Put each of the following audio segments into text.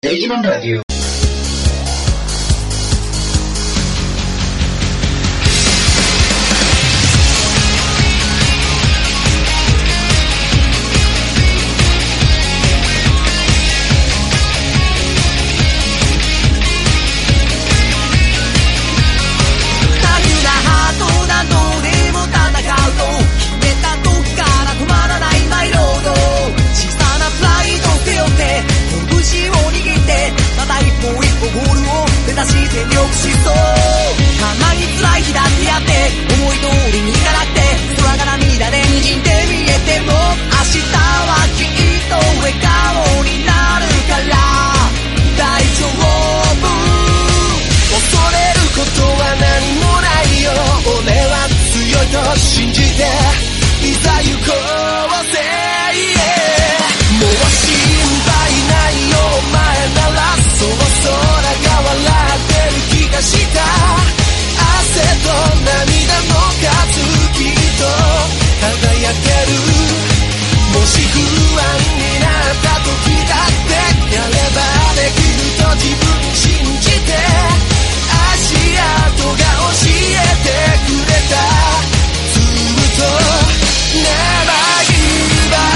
Digimon Radio. 信じていざ行こうぜ、もう心配ないよお前なら、その空が笑ってる気がした。汗と涙の数きっと輝ける。もし不安になった時だってやればできると自分信じて、足跡が教えてくれた。Never give up。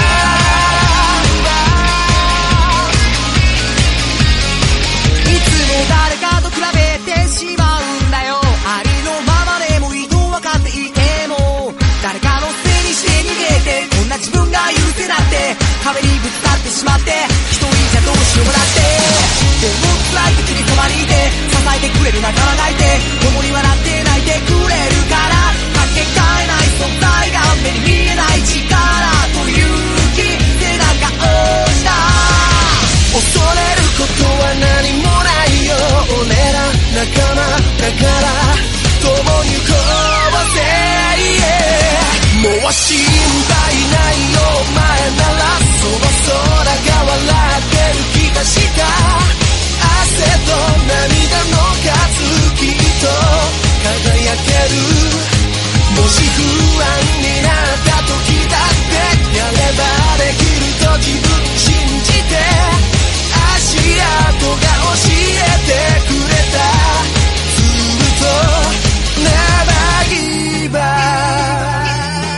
いつも誰かと比べてしまうんだよ。ありのままでもいいと分かっていても、誰かのせいにして逃げて、こんな自分が許せなくて壁にぶつかってしまって、一人じゃどうしようもなくて、でも辛い時にそばにいて支えてくれる仲間がいて、共に笑って泣いてくれるから、かけがえない存在が目に見えない力と勇気背中を押した。恐れることは何もないよ、俺ら仲間だから共に行こうぜ、もう心配ないよお前なら、その空が笑ってる気がした。汗と涙の数きっと輝ける。もし不安になった時だってやればできると自分信じて、足跡が教えてくれた。ずっと Never give up。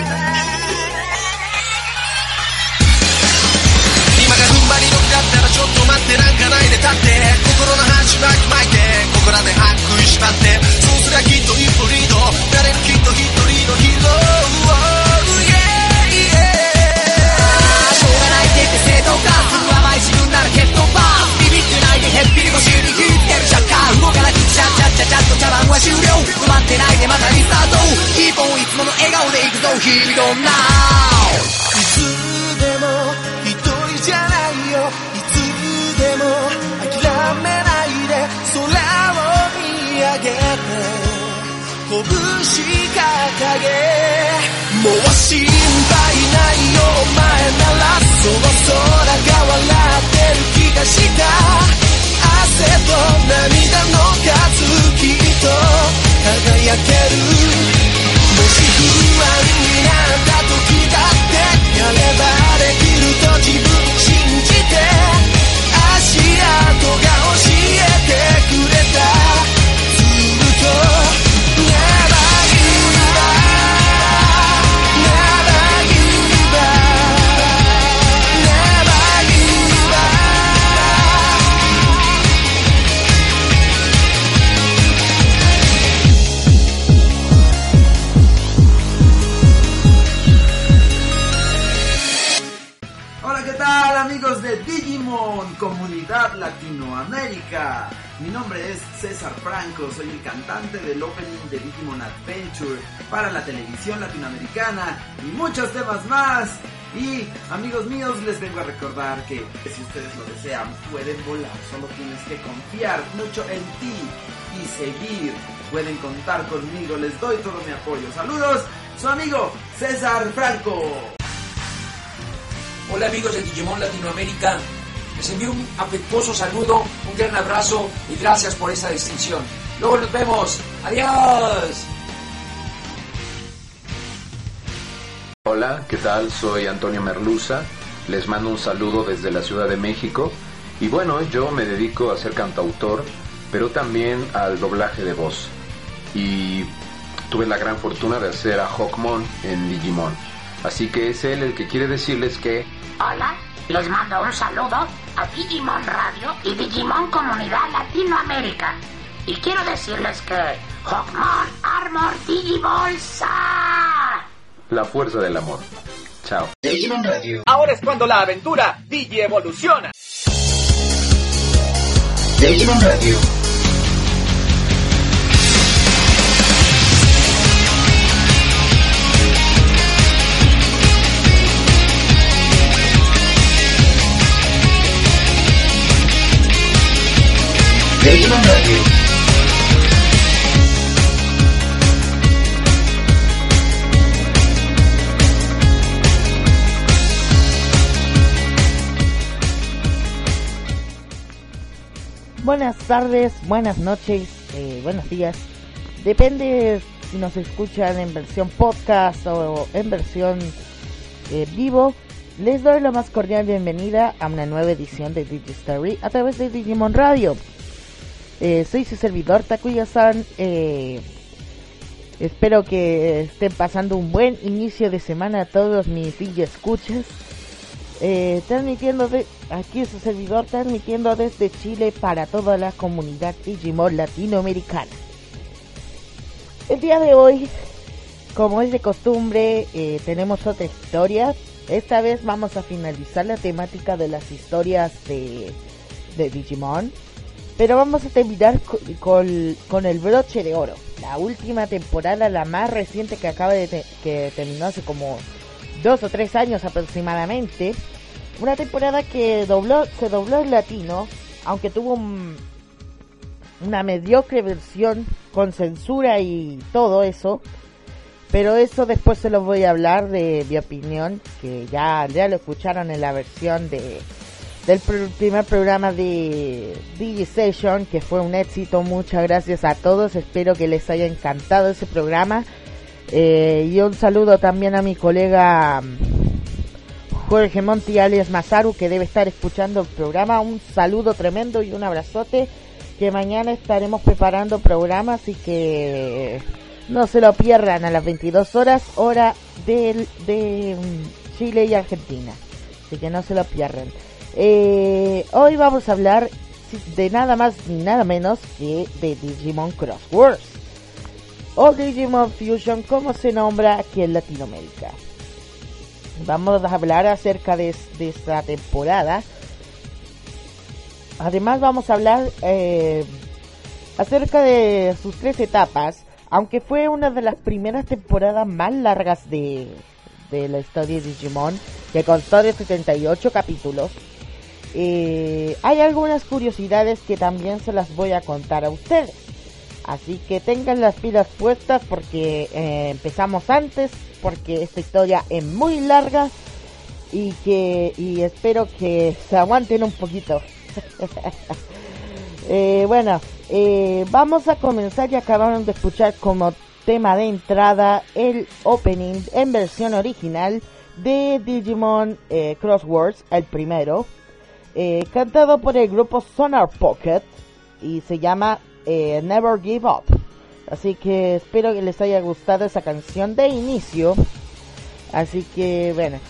今が踏ん張り時だったらちょっと待って、なんかないで立って、心の端巻き巻いてここらで発掘したって、そうすりゃきっと一歩リード、誰のきっと一人のヒーロー。しょうがないって言って正当化する甘い自分なら蹴っ飛ばす。ビビってないでへっぴり腰に引いてるシャッカー、動かなくちゃちゃちゃちゃっと茶番は終了。止まってないでまたリスタート、キーポンいつもの笑顔でいくぞヒーローナウ。いつでも一人じゃないよ、いつでも諦めないで空を見上げて拳掲げ、もう心配ないよお前なら、その空が笑ってる気がした。汗と涙の数きっと輝ける。もし不安になった時だってやればできると自分信じて、足跡が教えてくれた。ずっと amigos de Digimon, comunidad Latinoamérica. Mi nombre es César Franco, soy el cantante del opening de Digimon Adventure para la televisión latinoamericana y muchos temas más. Y amigos míos, les vengo a recordar que si ustedes lo desean pueden volar, solo tienes que confiar mucho en ti y seguir. Pueden contar conmigo, les doy todo mi apoyo. Saludos, su amigo César Franco. Hola amigos de Digimon Latinoamérica, les envío un afectuoso saludo, un gran abrazo y gracias por esta distinción. Luego nos vemos, adiós. Hola, ¿qué tal? Soy Antonio Merluza, les mando un saludo desde la Ciudad de México Y bueno, yo me dedico a ser cantautor, pero también al doblaje de voz. Y tuve la gran fortuna de hacer a Hawkmon en Digimon. Así que es él el que quiere decirles que... Hola, les mando un saludo a Digimon Radio y Digimon Comunidad Latinoamérica. Y quiero decirles que Hawkmon Armor Digibolsa. La fuerza del amor. Chao. Digimon Radio. Ahora es cuando la aventura Digi evoluciona. Digimon Radio. Digimon Radio. Buenas tardes, buenas noches, buenos días. Depende si nos escuchan en versión podcast o en versión vivo. Les doy la más cordial bienvenida a una nueva edición de DigiStory a través de Digimon Radio. Soy su servidor Takuya-san. Espero que estén pasando un buen inicio de semana a todos mis Digi escuchas. Transmitiendo aquí su servidor, transmitiendo desde Chile para toda la comunidad Digimon latinoamericana. El día de hoy, como es de costumbre, tenemos otra historia. Esta vez vamos a finalizar la temática de las historias de Digimon, pero vamos a terminar con el broche de oro, la última temporada, la más reciente que que terminó hace como 2 o 3 años aproximadamente. Una temporada que se dobló en latino, aunque tuvo una mediocre versión con censura y todo eso. Pero eso después se los voy a hablar de mi opinión, que ya lo escucharon en la versión del primer programa de DigiSession, que fue un éxito. Muchas gracias a todos, espero que les haya encantado ese programa. Y un saludo también a mi colega Jorge Monti alias Masaru, que debe estar escuchando el programa. Un saludo tremendo y un abrazote, que mañana estaremos preparando programas, así que no se lo pierdan a las 22 horas, hora de Chile y Argentina. Así que no se lo pierdan. Hoy vamos a hablar de nada más ni nada menos que de Digimon Cross Worlds, o Digimon Fusion, como se nombra aquí en Latinoamérica. Vamos a hablar acerca de esta temporada. Además vamos a hablar acerca de sus 3 etapas, aunque fue una de las primeras temporadas más largas de la historia de Digimon, que constó de 78 capítulos. Hay algunas curiosidades que también se las voy a contar a ustedes, así que tengan las pilas puestas porque empezamos antes, porque esta historia es muy larga y espero que se aguanten un poquito. Vamos a comenzar. Y acabaron de escuchar como tema de entrada el opening en versión original de Digimon Cross Worlds, el primero, cantado por el grupo Sonar Pocket, y se llama Never Give Up. Así que espero que les haya gustado esa canción de inicio. Así que bueno,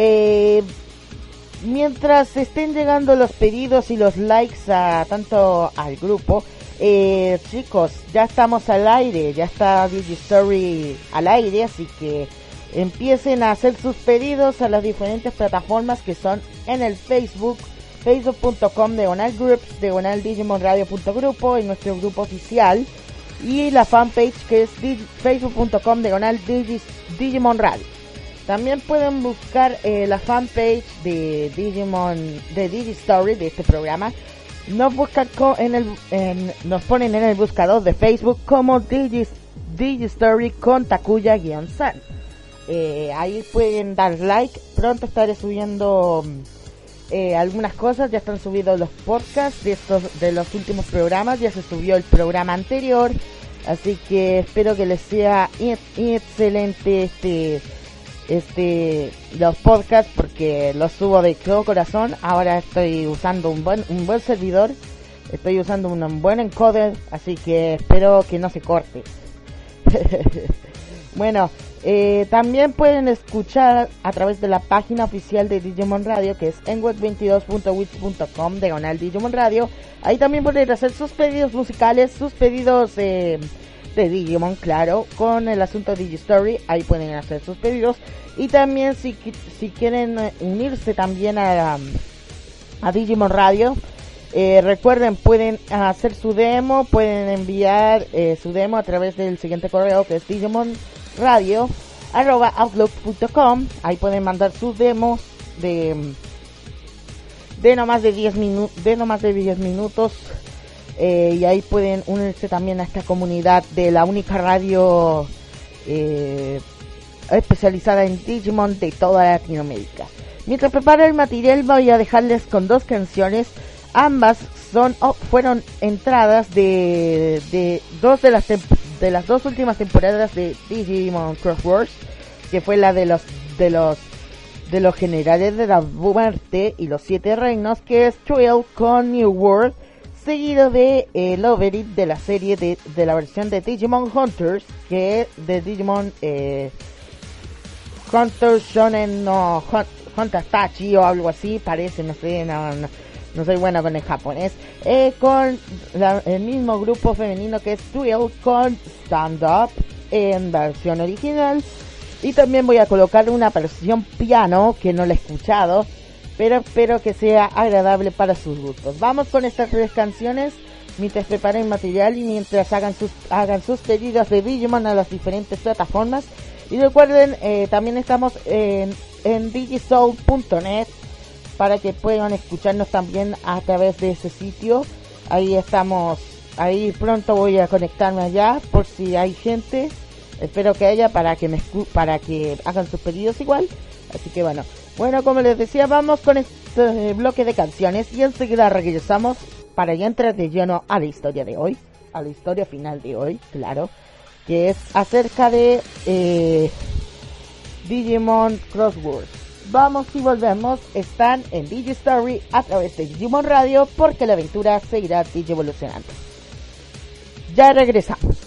mientras estén llegando los pedidos y los likes tanto al grupo, chicos, ya estamos al aire, ya está DigiStory al aire, así que empiecen a hacer sus pedidos a las diferentes plataformas que son en el Facebook, facebook.com/groups, /digimonradio.grupo, en nuestro grupo oficial, y la fanpage que es facebook.com/Digimon Radio. También pueden buscar la fanpage de Digimon, de DigiStory, de este programa. Nos buscan nos ponen en el buscador de Facebook como DigiStory con Takuya-san. Ahí pueden dar like. Pronto estaré subiendo algunas cosas. Ya están subidos los podcasts de los últimos programas. Ya se subió el programa anterior, así que espero que les sea excelente los podcasts porque los subo de todo corazón. Ahora estoy usando un buen servidor, estoy usando un buen encoder, así que espero que no se corte. Bueno, también pueden escuchar a través de la página oficial de Digimon Radio, que es en web22.wix.com/Digimon Radio. Ahí también pueden hacer sus pedidos musicales, sus pedidos de Digimon, claro, con el asunto de Digistory. Ahí pueden hacer sus pedidos. Y también si quieren unirse también a Digimon Radio, recuerden, pueden hacer su demo, pueden enviar su demo a través del siguiente correo, que es digimonradio@outlook.com. Ahí pueden mandar sus demos de no más de 10 minutos, y ahí pueden unirse también a esta comunidad de la única radio especializada en Digimon de toda Latinoamérica. Mientras preparo el material, voy a dejarles con dos canciones. Ambas fueron entradas de las dos últimas temporadas de Digimon Cross Wars, que fue la de los generales de la muerte y los 7 reinos, que es Trail con New World, seguido de el overit de la serie de la versión de Digimon Hunters, que es de Digimon Hunters Shonen no Hunters Tachi o algo así, parece, no sé, no soy buena con el japonés, con el mismo grupo femenino que es Thrill con Stand Up en versión original. Y también voy a colocar una versión piano que no la he escuchado, pero espero que sea agradable para sus gustos. Vamos con estas 3 canciones mientras preparen material y mientras hagan sus pedidos de Digimon a las diferentes plataformas. Y recuerden, también estamos en digisoul.net para que puedan escucharnos también a través de ese sitio. Ahí estamos, ahí pronto voy a conectarme allá por si hay gente. Espero que haya para que hagan sus pedidos igual. Así que bueno, como les decía, vamos con este bloque de canciones y enseguida regresamos para ya entrar de lleno a la historia de hoy, a la historia final de hoy, claro, que es acerca de Digimon Cross Wars. Vamos y volvemos, están en Digistory a través de Digimon Radio, porque la aventura seguirá digievolucionando. Ya regresamos.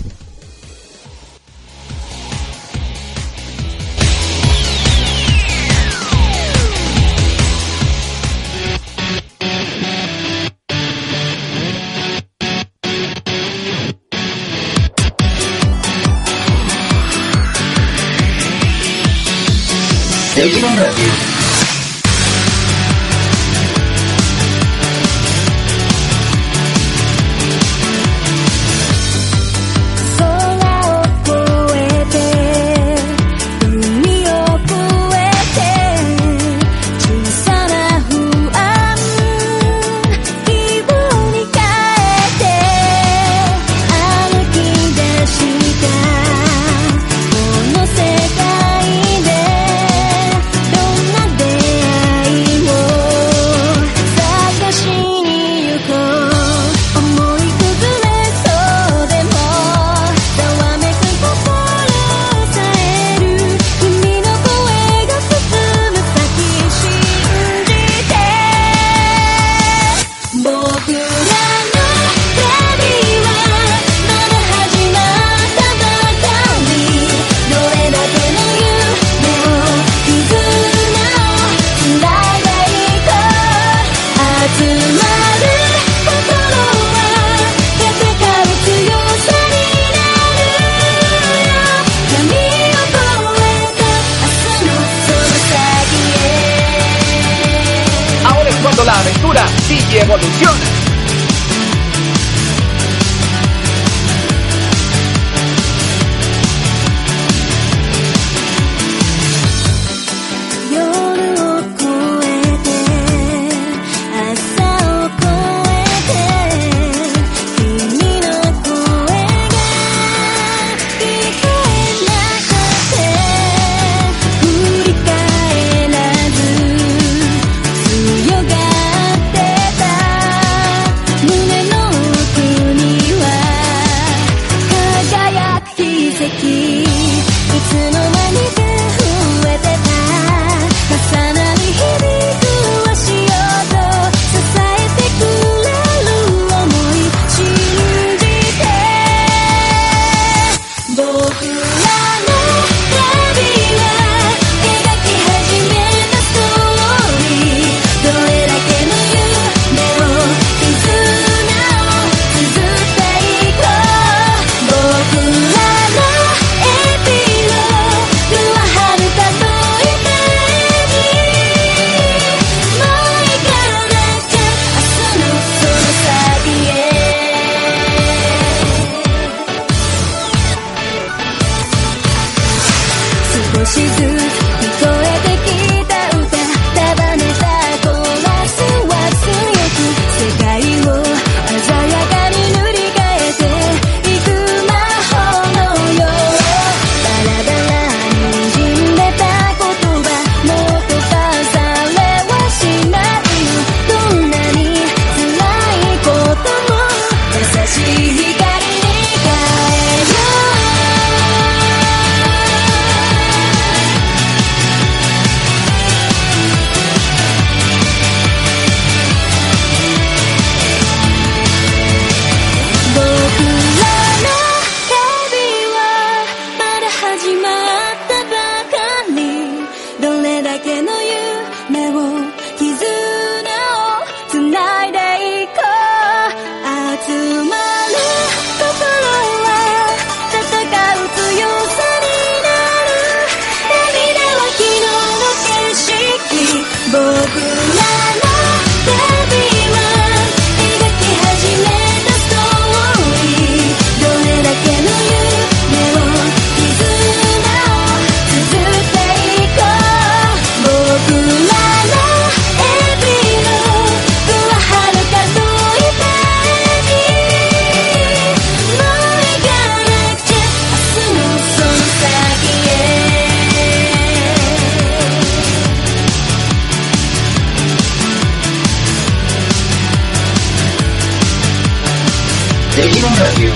Digimon Radio. La aventura digievoluciona. Digimon Radio.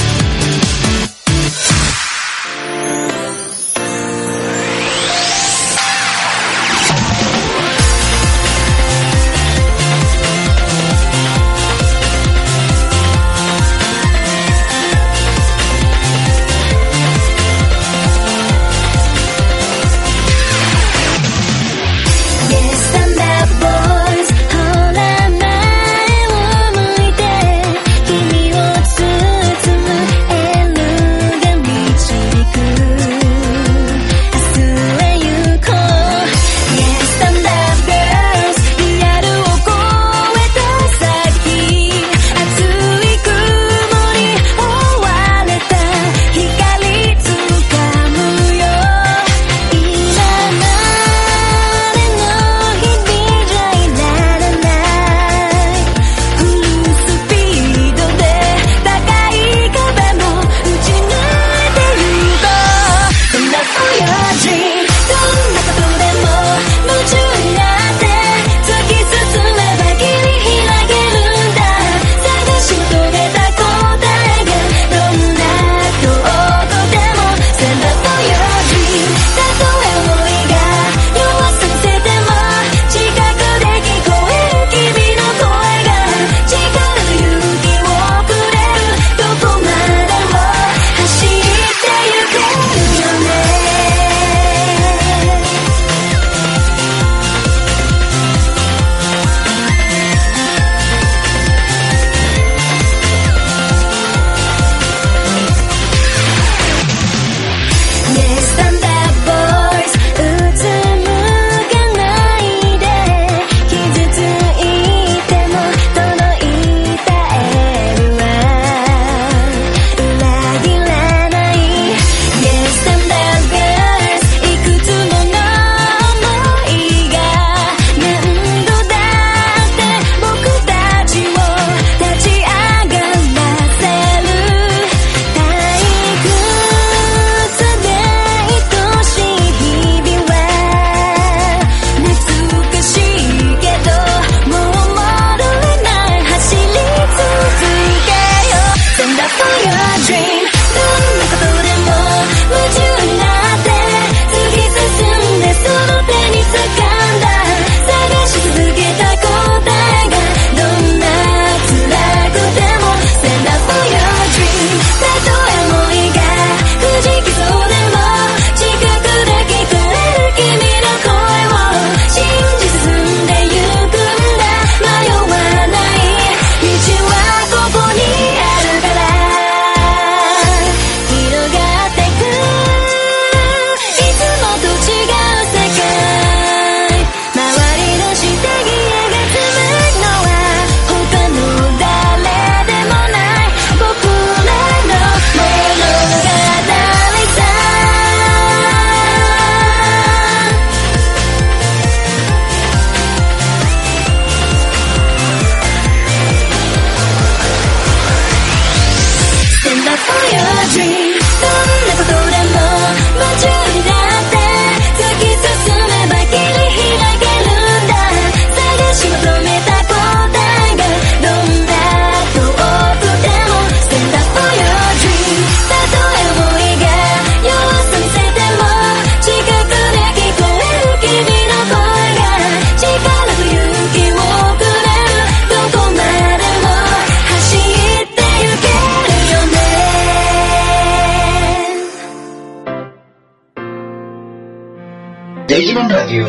Digimon Radio.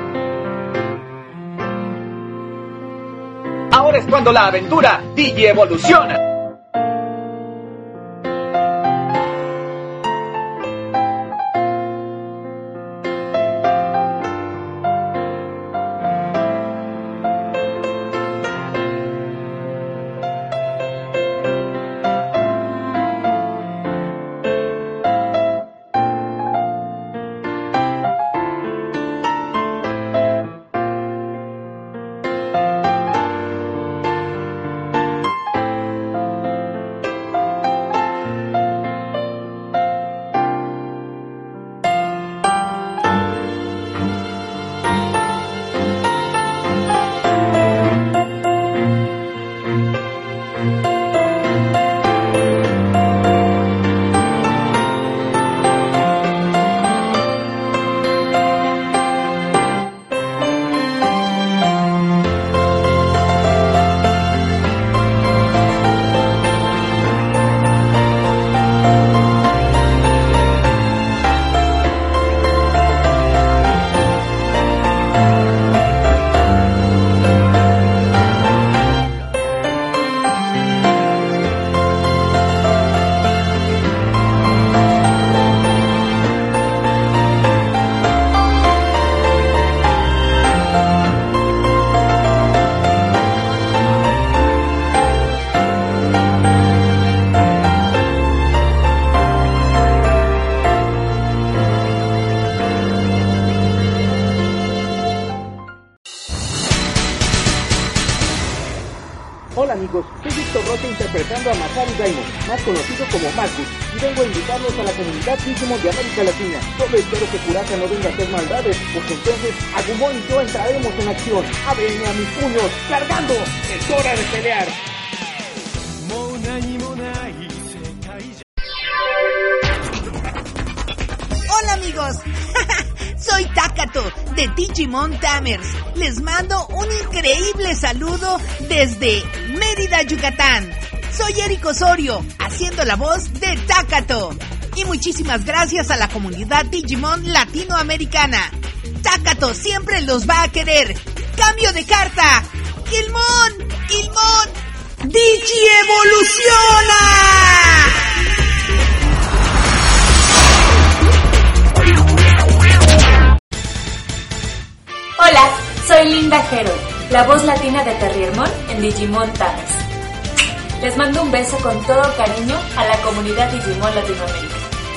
Ahora es cuando la aventura Digi evoluciona. amigos, soy Víctor Rocha interpretando a Masaru Daimon, más conocido como Marcus, y vengo a invitarlos a la comunidad Digimon de América Latina. Solo espero que Kurata no venga a hacer maldades, porque entonces Agumon y yo entraremos en acción. ¡Ábrenme a mis puños! ¡Cargando! ¡Es hora de pelear! Hola amigos, soy Takato de Digimon Tamers. Les mando un increíble saludo desde Mérida, Yucatán. Soy Eric Osorio, haciendo la voz de Takato. Y muchísimas gracias a la comunidad Digimon latinoamericana. Takato siempre los va a querer. ¡Cambio de carta! ¡Gilmon! ¡Digi evoluciona! Hola, soy Linda Hero, la voz latina de Terriermon en Digimon Tamers. Les mando un beso con todo cariño a la comunidad Digimon Latinoamérica.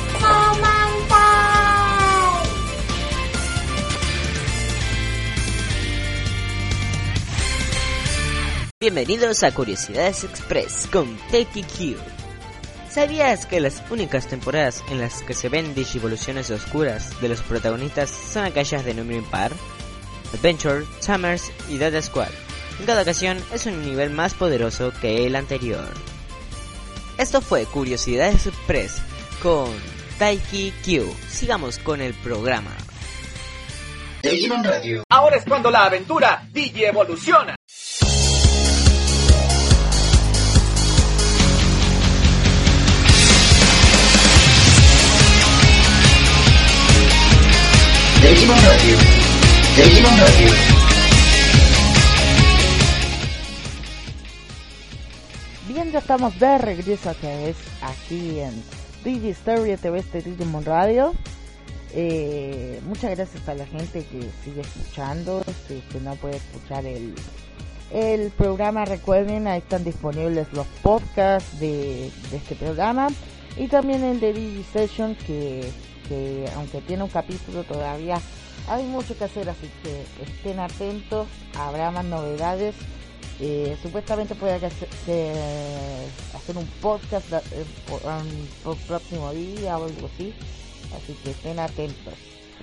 Bienvenidos a Curiosidades Express con Taiki Q. ¿Sabías que las únicas temporadas en las que se ven digivoluciones oscuras de los protagonistas son aquellas de número impar? Adventure, Tamers y Data Squad. En cada ocasión es un nivel más poderoso que el anterior. Esto fue Curiosidades Express con Taiki Q. Sigamos con el programa. Digimon Radio. Ahora es cuando la aventura Digi evoluciona. Digimon Radio. Digimon Radio. Bien, ya estamos de regreso otra vez aquí en Digistoria TV de Digimon Radio. Muchas gracias a la gente que sigue escuchando, que no puede escuchar el programa. Recuerden, ahí están disponibles los podcasts de este programa y también el de DigiSession que aunque tiene un capítulo todavía hay mucho que hacer, así que estén atentos, habrá más novedades. Supuestamente puede hacer un podcast por próximo día o algo así, así que estén atentos.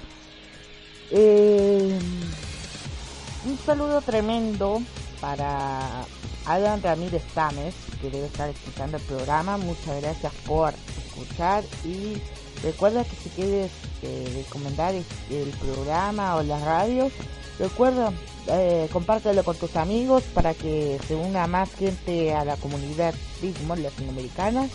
Un saludo tremendo para Alan Ramírez Tames, que debe estar escuchando el programa. Muchas gracias por escuchar y recuerda que si quieres recomendar el programa o la radio, recuerda compártelo con tus amigos para que se una más gente a la comunidad Digimon latinoamericana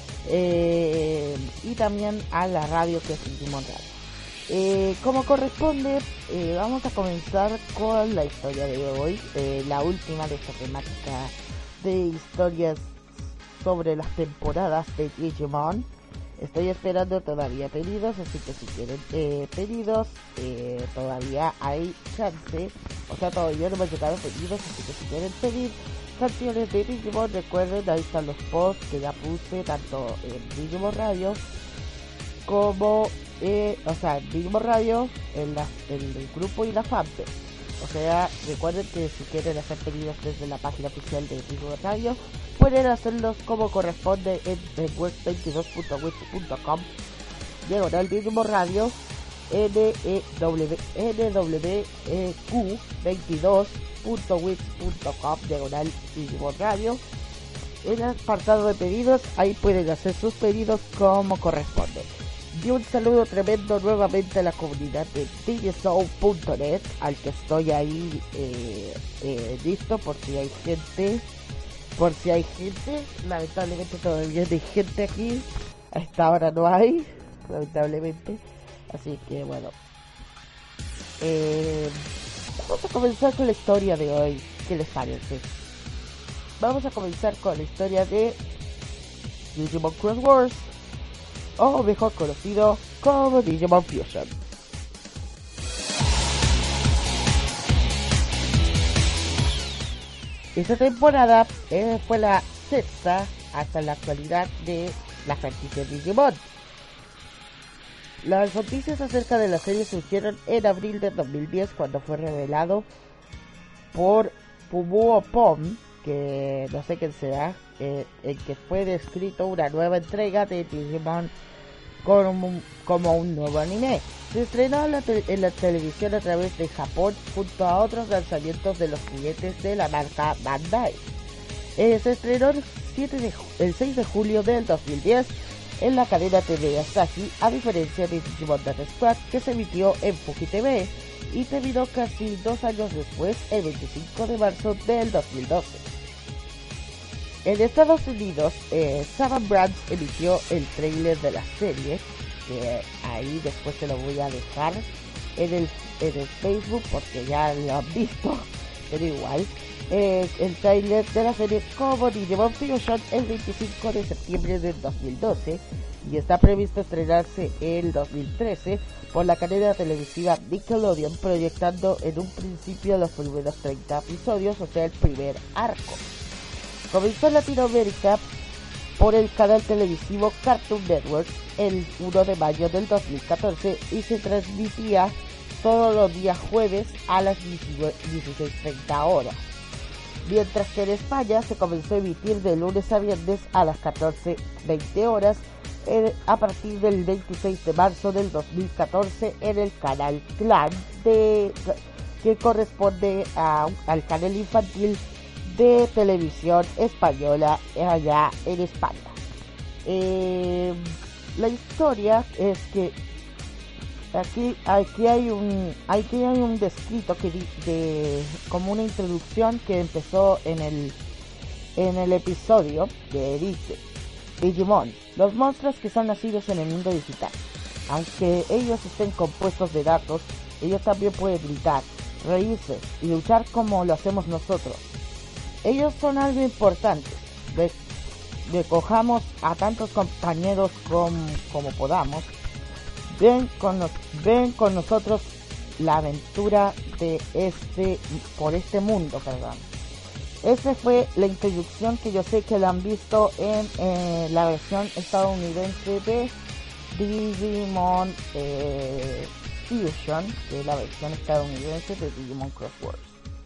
y también a la radio que es Digimon Radio. Como corresponde, vamos a comenzar con la historia de hoy, la última de esta temática de historias sobre las temporadas de Digimon. Estoy esperando todavía pedidos, así que si quieren pedidos, todavía hay chance. O sea, todavía no me han llegado pedidos, así que si quieren pedir canciones de Digimon, recuerden, ahí están los posts que ya puse, tanto en Digimon Radio como, Digimon Radio, en el grupo y la fanpage. O sea, recuerden que si quieren hacer pedidos desde la página oficial de Digimon Radio, pueden hacerlos como corresponde en web22.wix.com Digimon Radio nwq22.wix.com Digimon Radio. En el apartado de pedidos, ahí pueden hacer sus pedidos como corresponde. Y un saludo tremendo nuevamente a la comunidad de digisoul.net, al que estoy ahí listo por si hay gente. Lamentablemente todavía hay gente aquí, a esta hora no hay, lamentablemente. Así que bueno, vamos a comenzar con la historia de hoy. ¿Qué les parece? Vamos a comenzar con la historia de Digimon Cross Wars, o mejor conocido como Digimon Fusion. Esta temporada fue la sexta hasta la actualidad de la franquicia Digimon. Las noticias acerca de la serie surgieron en abril de 2010 cuando fue revelado por Fumuo Pom que no sé quién será, en que fue descrito una nueva entrega de Digimon como un nuevo anime. Se estrenó en la televisión a través de Japón junto a otros lanzamientos de los juguetes de la marca Bandai. Se estrenó el 6 de julio del 2010 en la cadena TV Asahi, a diferencia de Digimon Data Squad, que se emitió en Fuji TV y terminó casi 2 años después, el 25 de marzo del 2012. En Estados Unidos, Saban Brands emitió el trailer de la serie, que ahí después se lo voy a dejar en el Facebook porque ya lo han visto, pero igual. El trailer de la serie como Digimon Fusion el 25 de septiembre del 2012 y está previsto estrenarse el 2013 por la cadena televisiva Nickelodeon, proyectando en un principio los primeros 30 episodios, o sea el primer arco. Comenzó en Latinoamérica por el canal televisivo Cartoon Network el 1 de mayo del 2014 y se transmitía todos los días jueves a las 16:30 horas. Mientras que en España se comenzó a emitir de lunes a viernes a las 14:20 horas a partir del 26 de marzo del 2014 en el canal Clan, que corresponde al canal infantil de televisión española allá en España. La historia es que aquí hay un descrito como una introducción que empezó en el episodio que dice: Digimon, los monstruos que son nacidos en el mundo digital. Aunque ellos estén compuestos de datos, ellos también pueden gritar, reírse y luchar como lo hacemos nosotros. Ellos son algo importante. Recojamos a tantos compañeros como podamos. Ven con nosotros la aventura por este mundo, perdón. Esa fue la introducción que yo sé que la han visto en la versión estadounidense de Digimon Fusion, que es la versión estadounidense de Digimon Cross Worlds.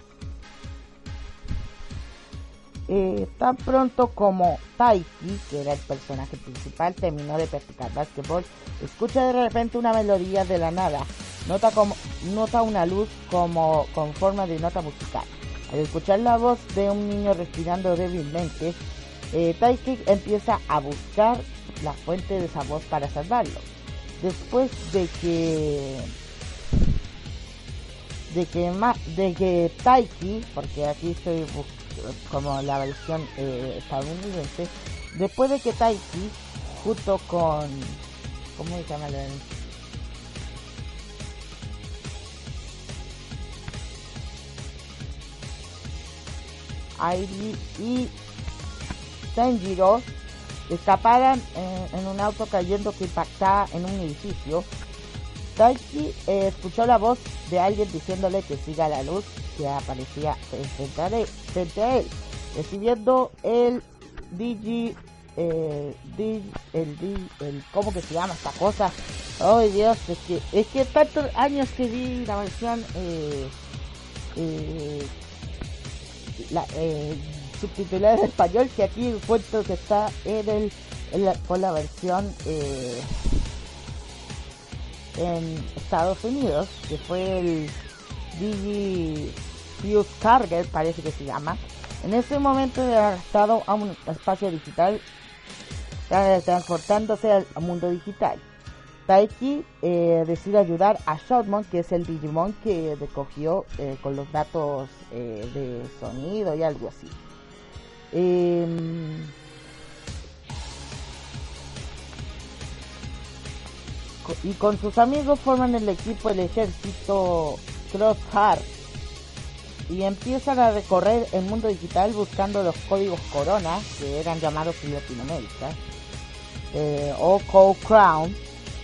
Tan pronto como Taiki, que era el personaje principal, terminó de practicar básquetbol, escucha de repente una melodía de la nada. Nota una luz con forma de nota musical. Al escuchar la voz de un niño respirando débilmente, Taiki empieza a buscar la fuente de esa voz para salvarlo. Después de que Taiki, porque aquí estoy como la versión estadounidense, después de que Taiki junto con ¿cómo se llama? Airi y Senjiro escaparan en un auto cayendo que impactaba en un edificio. Taiki escuchó la voz de alguien diciéndole que siga la luz que aparecía frente a él, recibiendo el ¿cómo que se llama esta cosa? ¡Ay, Dios! Es que tantos años que vi la versión subtitulada en español, que aquí encuentro que está con la versión en Estados Unidos, que fue el Digi Fuse Carger, parece que se llama. En ese momento de adaptado a un espacio digital, transportándose al mundo digital. Taiki decide ayudar a Shoutmon, que es el Digimon que recogió con los datos de sonido y algo así. Y con sus amigos forman el equipo el ejército Crossheart y empiezan a recorrer el mundo digital buscando los códigos Corona, que eran llamados en Latinoamérica, o Code Crown.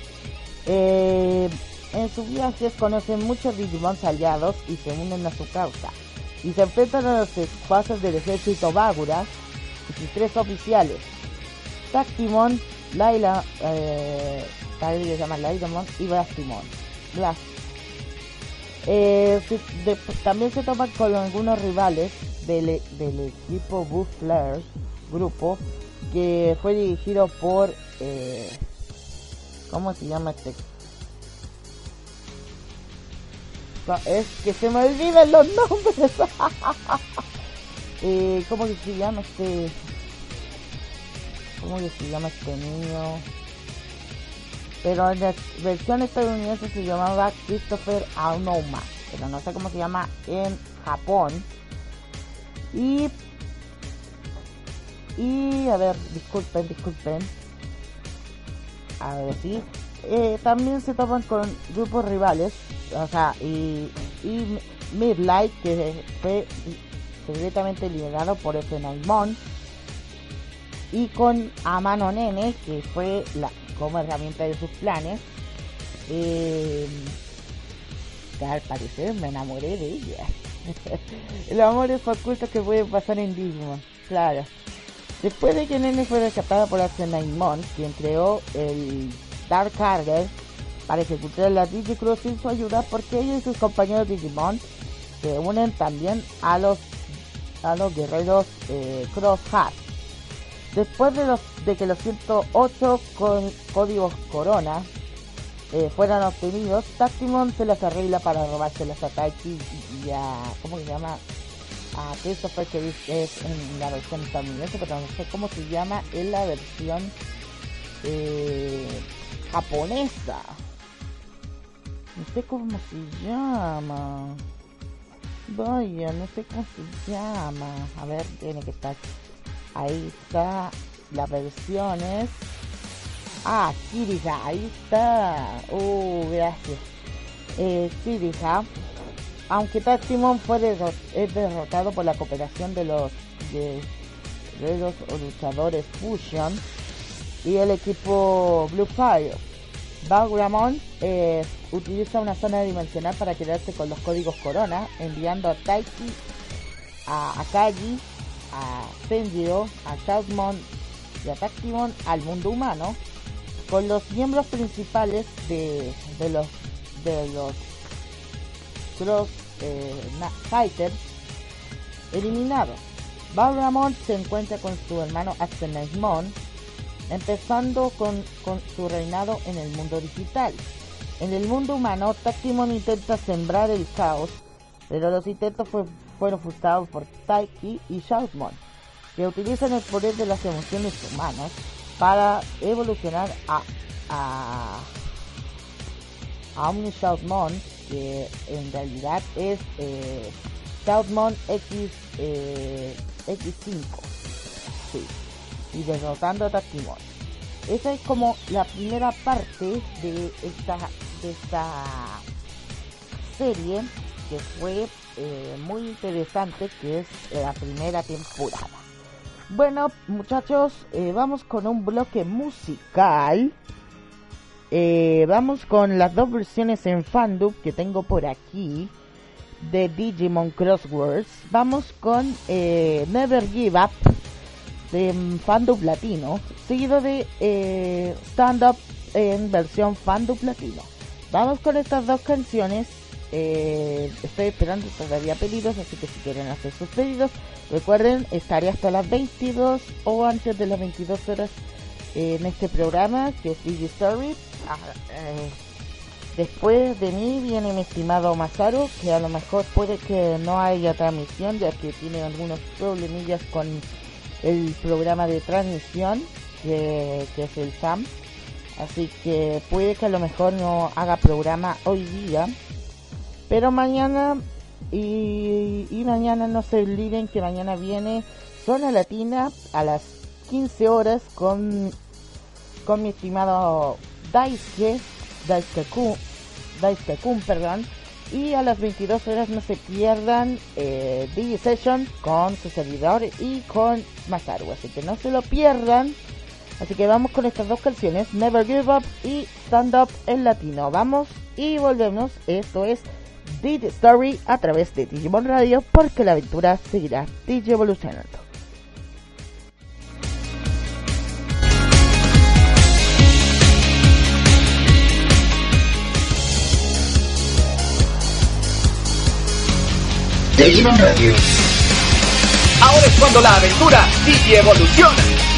En sus viajes conocen muchos Digimon aliados y se unen a su causa, y se enfrentan a los escuadrones del ejército Bagura y sus 3 oficiales, Tactimon, Laila, se llama Laidamon y Blastimon. También se topan con algunos rivales del equipo Bufflers, grupo que fue dirigido por ¿cómo se llama este? Es que se me olvidan los nombres. ¿Cómo que se llama este? ¿Cómo que se llama este niño? Pero en la versión estadounidense se llamaba Christopher Aonuma, pero no sé cómo se llama en Japón. Y a ver, disculpen. A ver, sí. También se topan con grupos rivales, o sea, y Midlight, que fue secretamente liderado por F9mon, y con Amano Nene, que fue como herramienta de sus planes, que al parecer me enamoré de ella. El amor es oculto que puede pasar en Digimon, claro. Después de que Nene fue rescatada por F9mon, quien creó el Dark Harder para ejecutar la Digicross sin su ayuda, porque ella y sus compañeros Digimon se unen también a los guerreros Cross Hat. Después de que los 108 códigos Corona fueran obtenidos, Tactimon se las arregla para robárselas a Taiki y a... ¿cómo se llama? A Christopher, que es en la versión estadounidense, pero no sé cómo se llama en la versión japonesa. No sé cómo se llama. Vaya, no sé cómo se llama. A ver, tiene que estar. Ahí está. La versión es... Kirija, ahí está. Gracias. Kirija. Aunque Tactimon es derrotado por la cooperación de los luchadores Fusion y el equipo Blue Fire, Bagramon utiliza una zona dimensional para quedarse con los códigos Corona, enviando a Taiki, a Akagi, a Senjiro, a Shoutmon y a Tactimon al mundo humano, con los miembros principales de los Cross Fighters eliminados. Bagramon se encuentra con su hermano F9mon, empezando con su reinado en el mundo digital. En el mundo humano, Tactimon intenta sembrar el caos, pero los intentos fueron frustrados por Taiki y Shoutmon, que utilizan el poder de las emociones humanas para evolucionar a Omni Shoutmon, que en realidad es Shoutmon X5, sí, y derrotando a Tactimon. Esa es como la primera parte de esta serie, que fue muy interesante, que es la primera temporada. Bueno, muchachos, vamos con un bloque musical. Vamos con las dos versiones en fandub que tengo por aquí de Digimon Crosswords. Vamos con Never Give Up de fandub latino, seguido de Stand Up en versión fandub latino. Vamos con estas dos canciones. Estoy esperando todavía pedidos, así que si quieren hacer sus pedidos, recuerden, estaré hasta las 22 o antes de las 22 horas en este programa que es Digi Story. Después de mí viene mi estimado Masaru, que a lo mejor puede que no haya transmisión, ya que tiene algunos problemillas con el programa de transmisión, que es el SAM, así que puede que a lo mejor no haga programa hoy día, pero mañana y mañana no se olviden que mañana viene Zona Latina a las 15 horas con mi estimado Daisuke-kun, perdón, y a las 22 horas no se pierdan Digi Session con su servidor y con Masaru, así que no se lo pierdan. Así que vamos con estas dos canciones, Never Give Up y Stand Up en latino. Vamos y volvemos. Esto es Digi Story a través de Digimon Radio, porque la aventura seguirá Digi evolucionando. Digimon Radio. Ahora es cuando la aventura Digi evoluciona.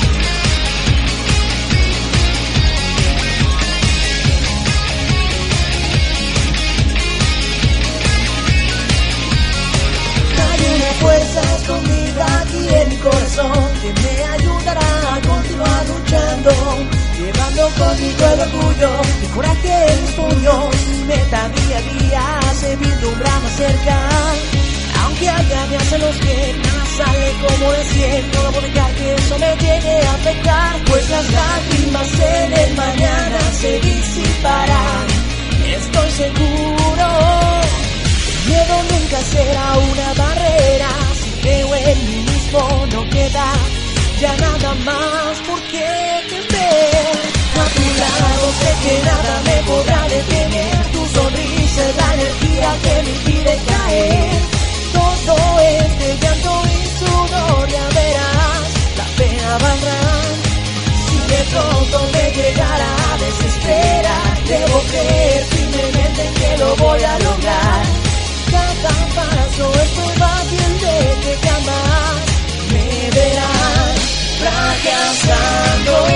Hay una fuerza escondida aquí en mi corazón que me ayudará a continuar luchando, llevando conmigo el orgullo y coraje en mis puños. Mi meta día a día se vislumbra más cerca. Aunque haya días en los que nada sale como de 100, no debo dejar que eso me llegue a afectar, pues las lágrimas en el mañana se disiparán. Estoy seguro, el miedo nunca será una barrera. Si creo en mí mismo no queda ya nada más por qué temer. A tu lado sé que nada me podrá detener. Tu sonrisa es la energía que me impide caer. Todo este llanto y sudor, ya verás, la pena valdrá. Si de pronto me llegara a desesperar, debo creer firmemente que lo voy a lograr. Cada paso es prueba fiel de que jamás me verás fracasando.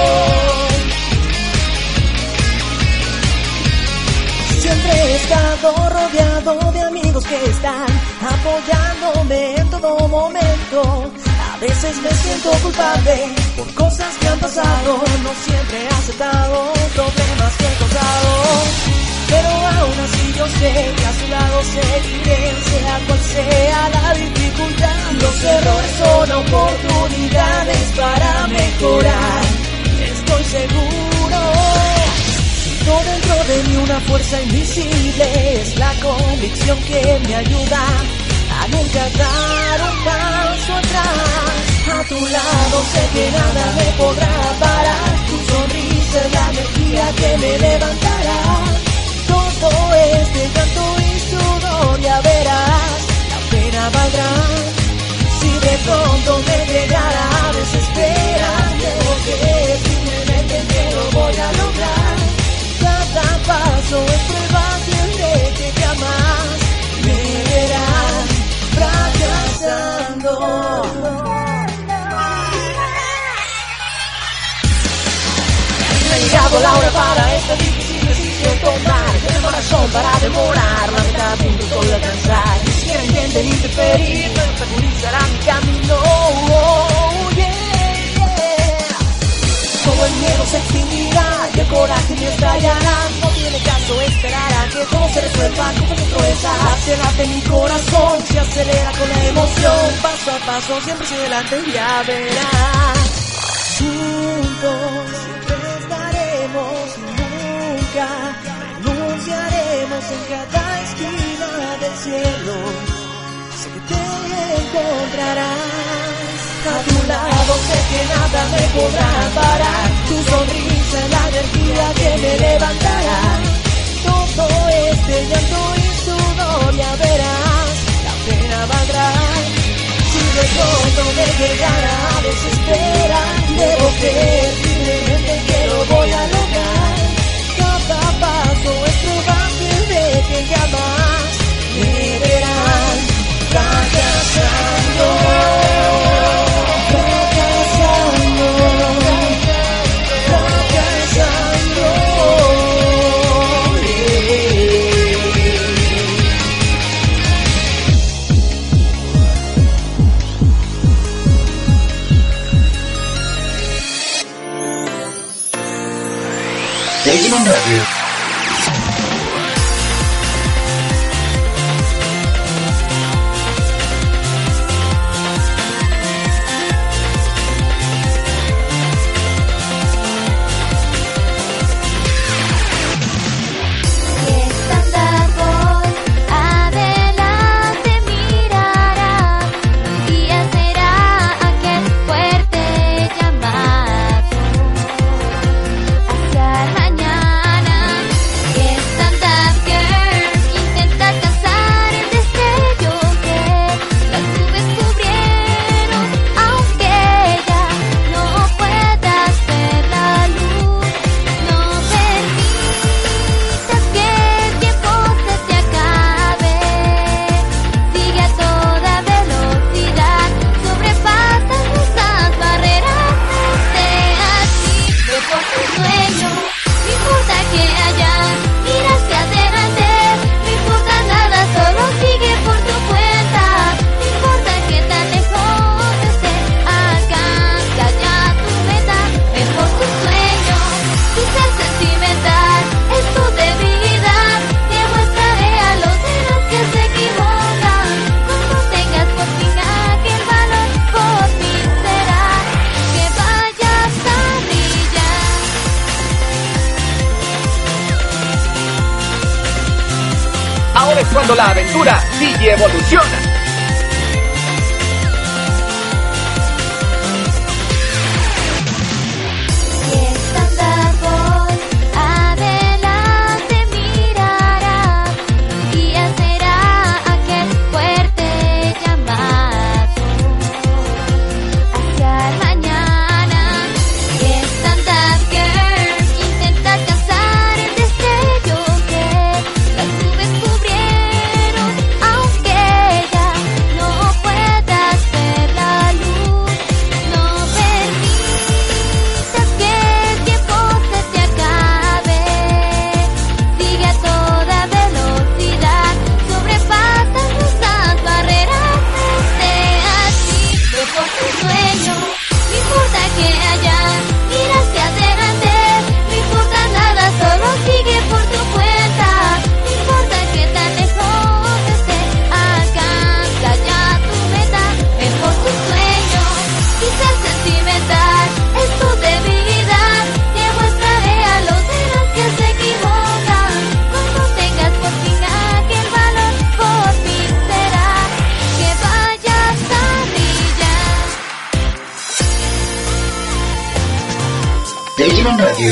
Siempre he estado rodeado de amigos que están apoyándome en todo momento. A veces me siento culpable por cosas que han pasado. No siempre he aceptado problemas que he causado, pero aún así yo sé que a su lado seguiré, sea cual sea la dificultad. Los errores son oportunidades para mejorar. Estoy seguro. Dentro de mí una fuerza invisible, es la convicción que me ayuda a nunca dar un paso atrás. A tu lado sé que nada me podrá parar. Tu sonrisa es la energía que me levantará. Todo este llanto y sudor, ya verás, la pena valdrá. Si de pronto me llegara a desesperar, debo creer firmemente que lo voy a lograr. Cada paso es prueba fiel de que jamás me verán fracasando. Ha llegado la hora para esta difícil decisión tomar. Tengo razón para demorar, la meta a punto estoy de alcanzar. Ni siquiera intenten interferir, pero obstaculizarán mi camino. Oh, yeah. Todo el miedo se extinguirá y el coraje me estallará. No tiene caso esperar a que todo se resuelva como se proeza. Se late mi corazón, se acelera con la emoción. Paso a paso, siempre hacia adelante, ya verás. Juntos siempre estaremos y nunca renunciaremos en cada esquina del cielo. Sé que te encontrarás. A tu lado sé que nada me podrá parar. Tu sonrisa es la energía que me levantará. Todo este llanto y sudor, ya verás, la pena valdrá. Si de pronto me llegara a desesperar, debo creer firmemente que lo voy a lograr. Cada paso es prueba fiel de que jamás me verán fracasando. Digimon Radio. Mañana es cuando la aventura Digi evoluciona. Digimon Radio.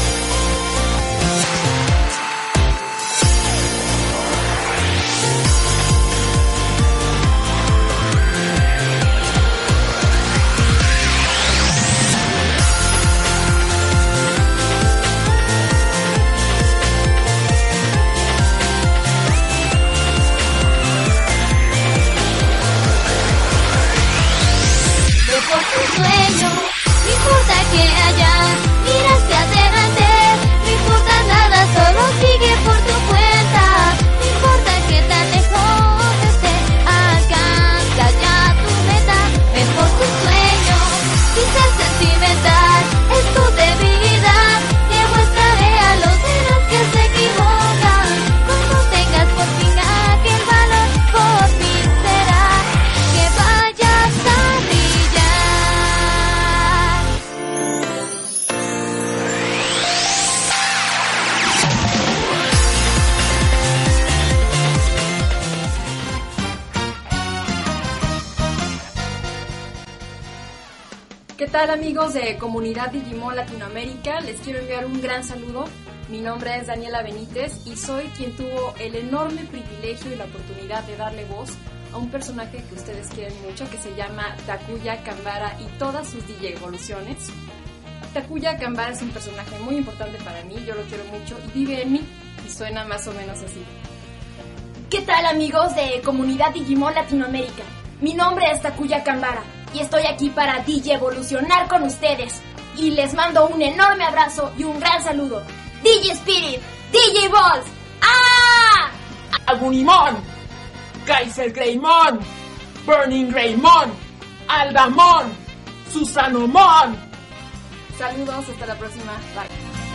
¿Qué tal, amigos de Comunidad Digimon Latinoamérica? Les quiero enviar un gran saludo. Mi nombre es Daniela Benítez y soy quien tuvo el enorme privilegio y la oportunidad de darle voz a un personaje que ustedes quieren mucho, que se llama Takuya Kanbara y todas sus DJ evoluciones. Takuya Kanbara es un personaje muy importante para mí, yo lo quiero mucho y vive en mí, y suena más o menos así. ¿Qué tal, amigos de Comunidad Digimon Latinoamérica? Mi nombre es Takuya Kanbara y estoy aquí para DJ evolucionar con ustedes. Y les mando un enorme abrazo y un gran saludo. DJ Spirit, DJ Balls, ¡ah! Agunimon, Kaiser Greymon, Burning Greymon, Aldamon, Susanomon. Saludos, hasta la próxima, bye.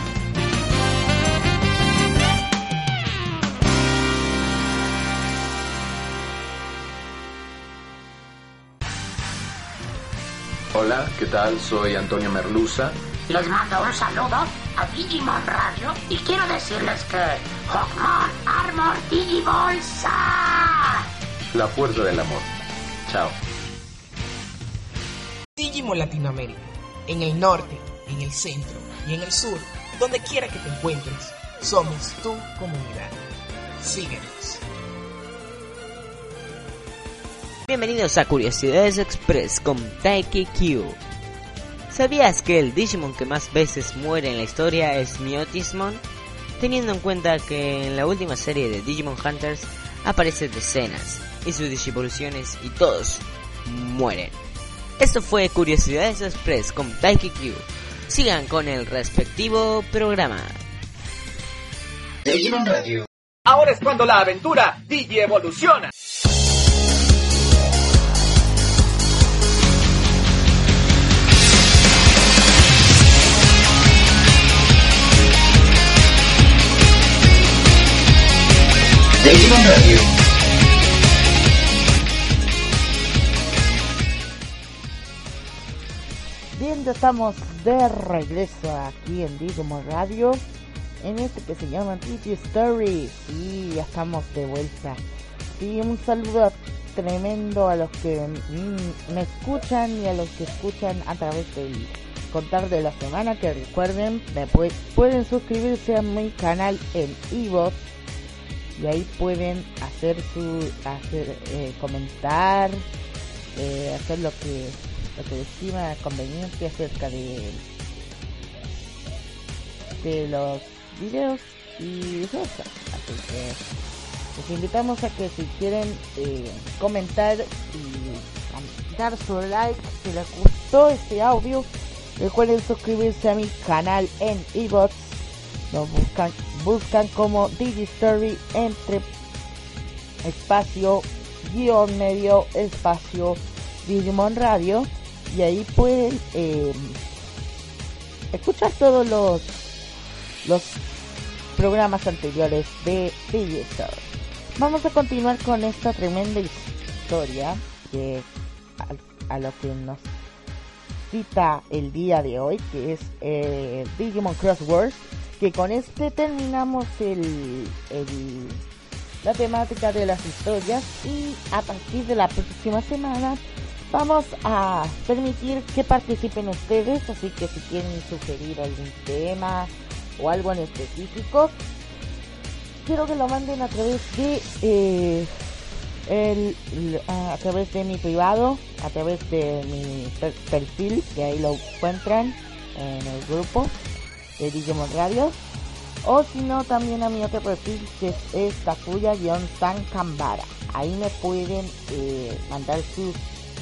Hola, ¿qué tal? Soy Antonio Merluza. Les mando un saludo a Digimon Radio y quiero decirles que Hawkmon Armor Digibolsa. La fuerza del amor. Chao. Digimon Latinoamérica. En el norte, en el centro y en el sur, donde quiera que te encuentres, somos tu comunidad. Síguenos. Bienvenidos a Curiosidades Express con Taiki Q. ¿Sabías que el Digimon que más veces muere en la historia es Myotismon? Teniendo en cuenta que en la última serie de Digimon Hunters aparecen decenas y sus digivoluciones y todos mueren. Esto fue Curiosidades Express con Taiki Q. Sigan con el respectivo programa. Digimon Radio. Ahora es cuando la aventura Digi evoluciona. Digimon Radio. Bien, ya estamos de regreso aquí en Digimon Radio. en este que se llama Digi Story. Y ya estamos de vuelta. Y un saludo tremendo a los que me escuchan y a los que escuchan a través del contar de la semana, que recuerden, pueden suscribirse a mi canal en iVoox y ahí pueden comentar, hacer lo que estima conveniente acerca de los videos y eso. Así que les invitamos a que si quieren comentar y dar su like si les gustó este audio, recuerden suscribirse a mi canal en iVoox. Lo buscan como Digistory entre espacio guión medio espacio Digimon Radio, y ahí pueden escuchar todos los programas anteriores de Digistory. Vamos a continuar con esta tremenda historia que a lo que nos cita el día de hoy, que es Digimon Crosswords, que con este terminamos la temática de las historias, y a partir de la próxima semana vamos a permitir que participen ustedes, así que si quieren sugerir algún tema o algo en específico, quiero que lo manden a través de a través de mi privado, a través de mi perfil, que ahí lo encuentran en el grupo de Digimon Radio, o si no también a mi otro perfil, que es Takuya-san Kambara. Ahí me pueden mandar su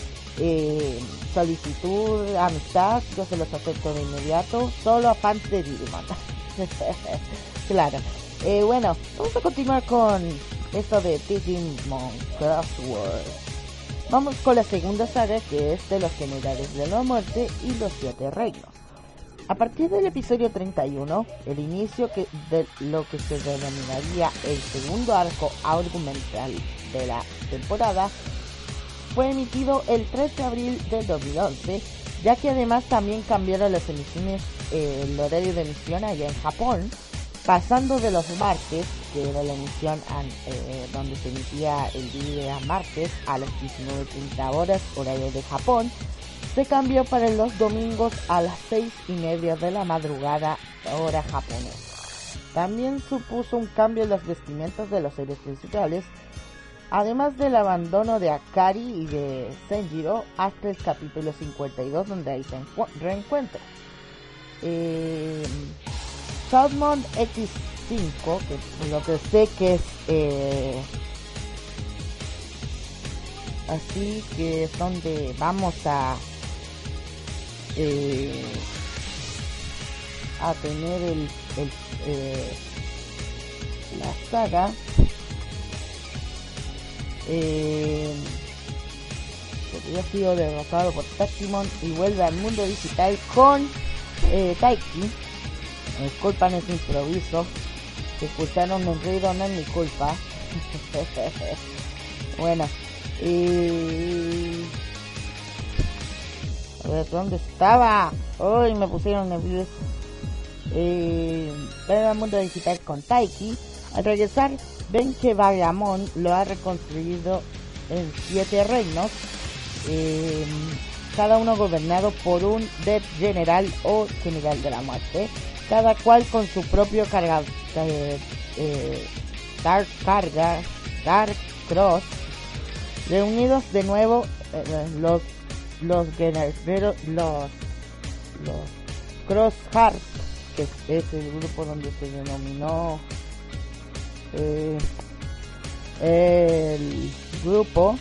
solicitud, amistad, yo se los acepto de inmediato, solo a fans de Digimon. Claro. Bueno, vamos a continuar con esto de Digimon Crosswords. Vamos con la segunda saga, que es de los generales de la muerte y los 7 reinos. A partir del episodio 31, el inicio de lo que se denominaría el segundo arco argumental de la temporada fue emitido el 3 de abril del 2011, ya que además también cambiaron las emisiones, el horario de emisión allá en Japón, pasando de los martes, que era la emisión donde se emitía el día martes a las 19:30 horas, horario de Japón, se cambió para los domingos a las 6:30 de la madrugada, hora japonesa. También supuso un cambio en las vestimentas de los seres principales, además del abandono de Akari y de Senjiro hasta el capítulo 52, donde ahí se reencuentran. Southmont X5, que lo que sé que es así, que es donde vamos a tener la saga que había sido derrotado por Taximon y vuelve al mundo digital con Taiki. Disculpan ese improviso, si escucharon un ruido no es mi culpa. Bueno, a ver, ¿dónde estaba? Hoy me pusieron nervioso. Vuelve al mundo digital con Taiki. Al regresar, ven que Vagamon lo ha reconstruido en 7 reinos, cada uno gobernado por un Death General o General de la Muerte, cada cual con su propio Dark Cross. Reunidos de nuevo los guerreros, los Cross Hearts, que es el grupo donde se denominó el grupo,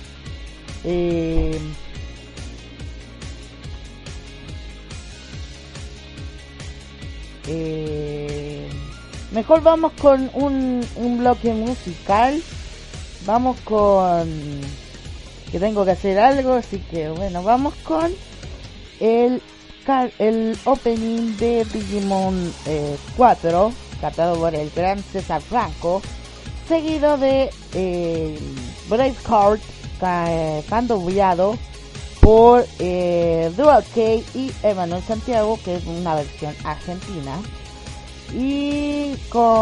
mejor vamos con un bloque musical. Vamos con que tengo que hacer algo, así que bueno, vamos con el opening de Digimon 4, cantado por el gran César Franco, seguido de Braveheart, candobeado por Dual K y Emanuel Santiago, que es una versión argentina. y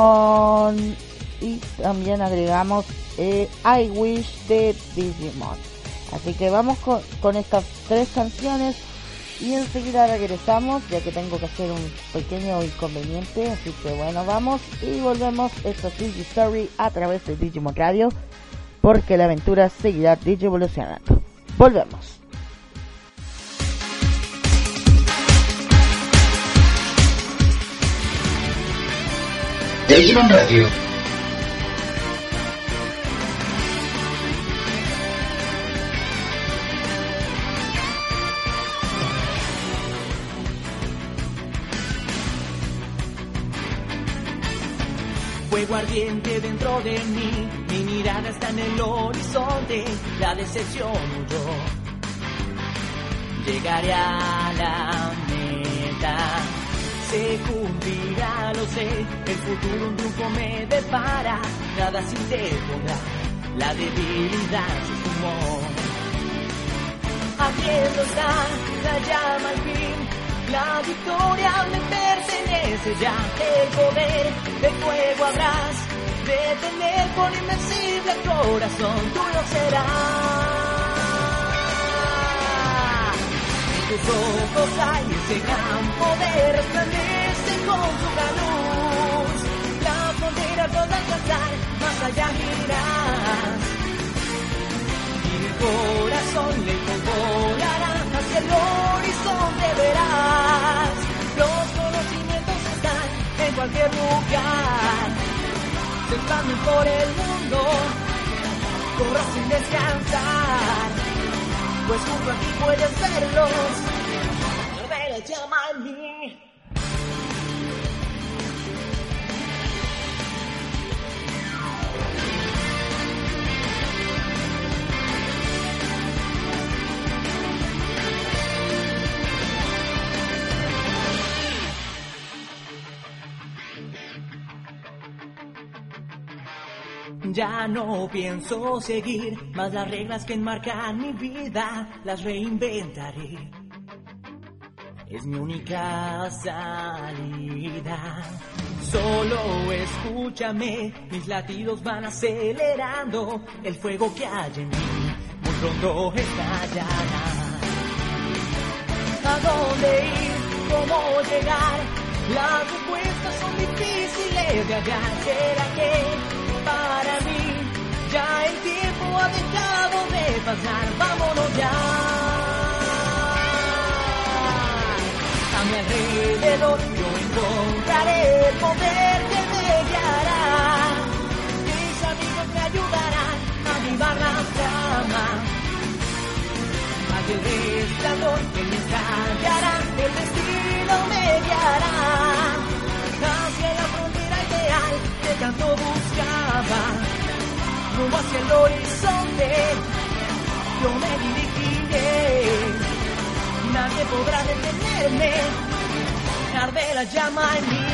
también agregamos I Wish de Digimon. Así que vamos con estas 3 canciones y enseguida regresamos, ya que tengo que hacer un pequeño inconveniente. Así que bueno, vamos y volvemos. Esto es Digistory a través de Digimon Radio, porque la aventura seguirá Digievolucionando. Volvemos. Digimon Radio. Fuego ardiente dentro de mí, mi mirada está en el horizonte, la decepción huyó. Llegaré a la meta, se cumplirá, lo sé, el futuro un triunfo me depara, nada sin te podrá, la debilidad se sumó. Ardiendo está la llama al fin, la victoria me pertenece ya, el poder del fuego habrás de tener por invencible corazón, tuyo será. En tus ojos hay ese gran poder, resplandece con su gran luz, la frontera podrá alcanzar, más allá irás, y mi corazón lejos volará, hacia el horizonte verás, los conocimientos están en cualquier lugar, se expanden por el mundo, corra sin descansar, pues junto a ti puedes verlos, arde la llama en mí. Ya no pienso seguir más las reglas que enmarcan mi vida, las reinventaré. Es mi única salida. Solo escúchame, mis latidos van acelerando, el fuego que hay en mí muy pronto estallará. ¿A dónde ir? ¿Cómo llegar? Las respuestas son difíciles de hallar. ¿Será que para mí ya el tiempo ha dejado de pasar? Vámonos ya. A mi alrededor yo encontraré el poder que me guiará. Mis amigos me ayudarán a avivar la llama. Hay el resplandor que me callará, el destino me guiará hacia la frontera ideal que tanto buscaba. Rumbo hacia el horizonte yo me dirigiré, nadie podrá detenerme, arde la llama en mí.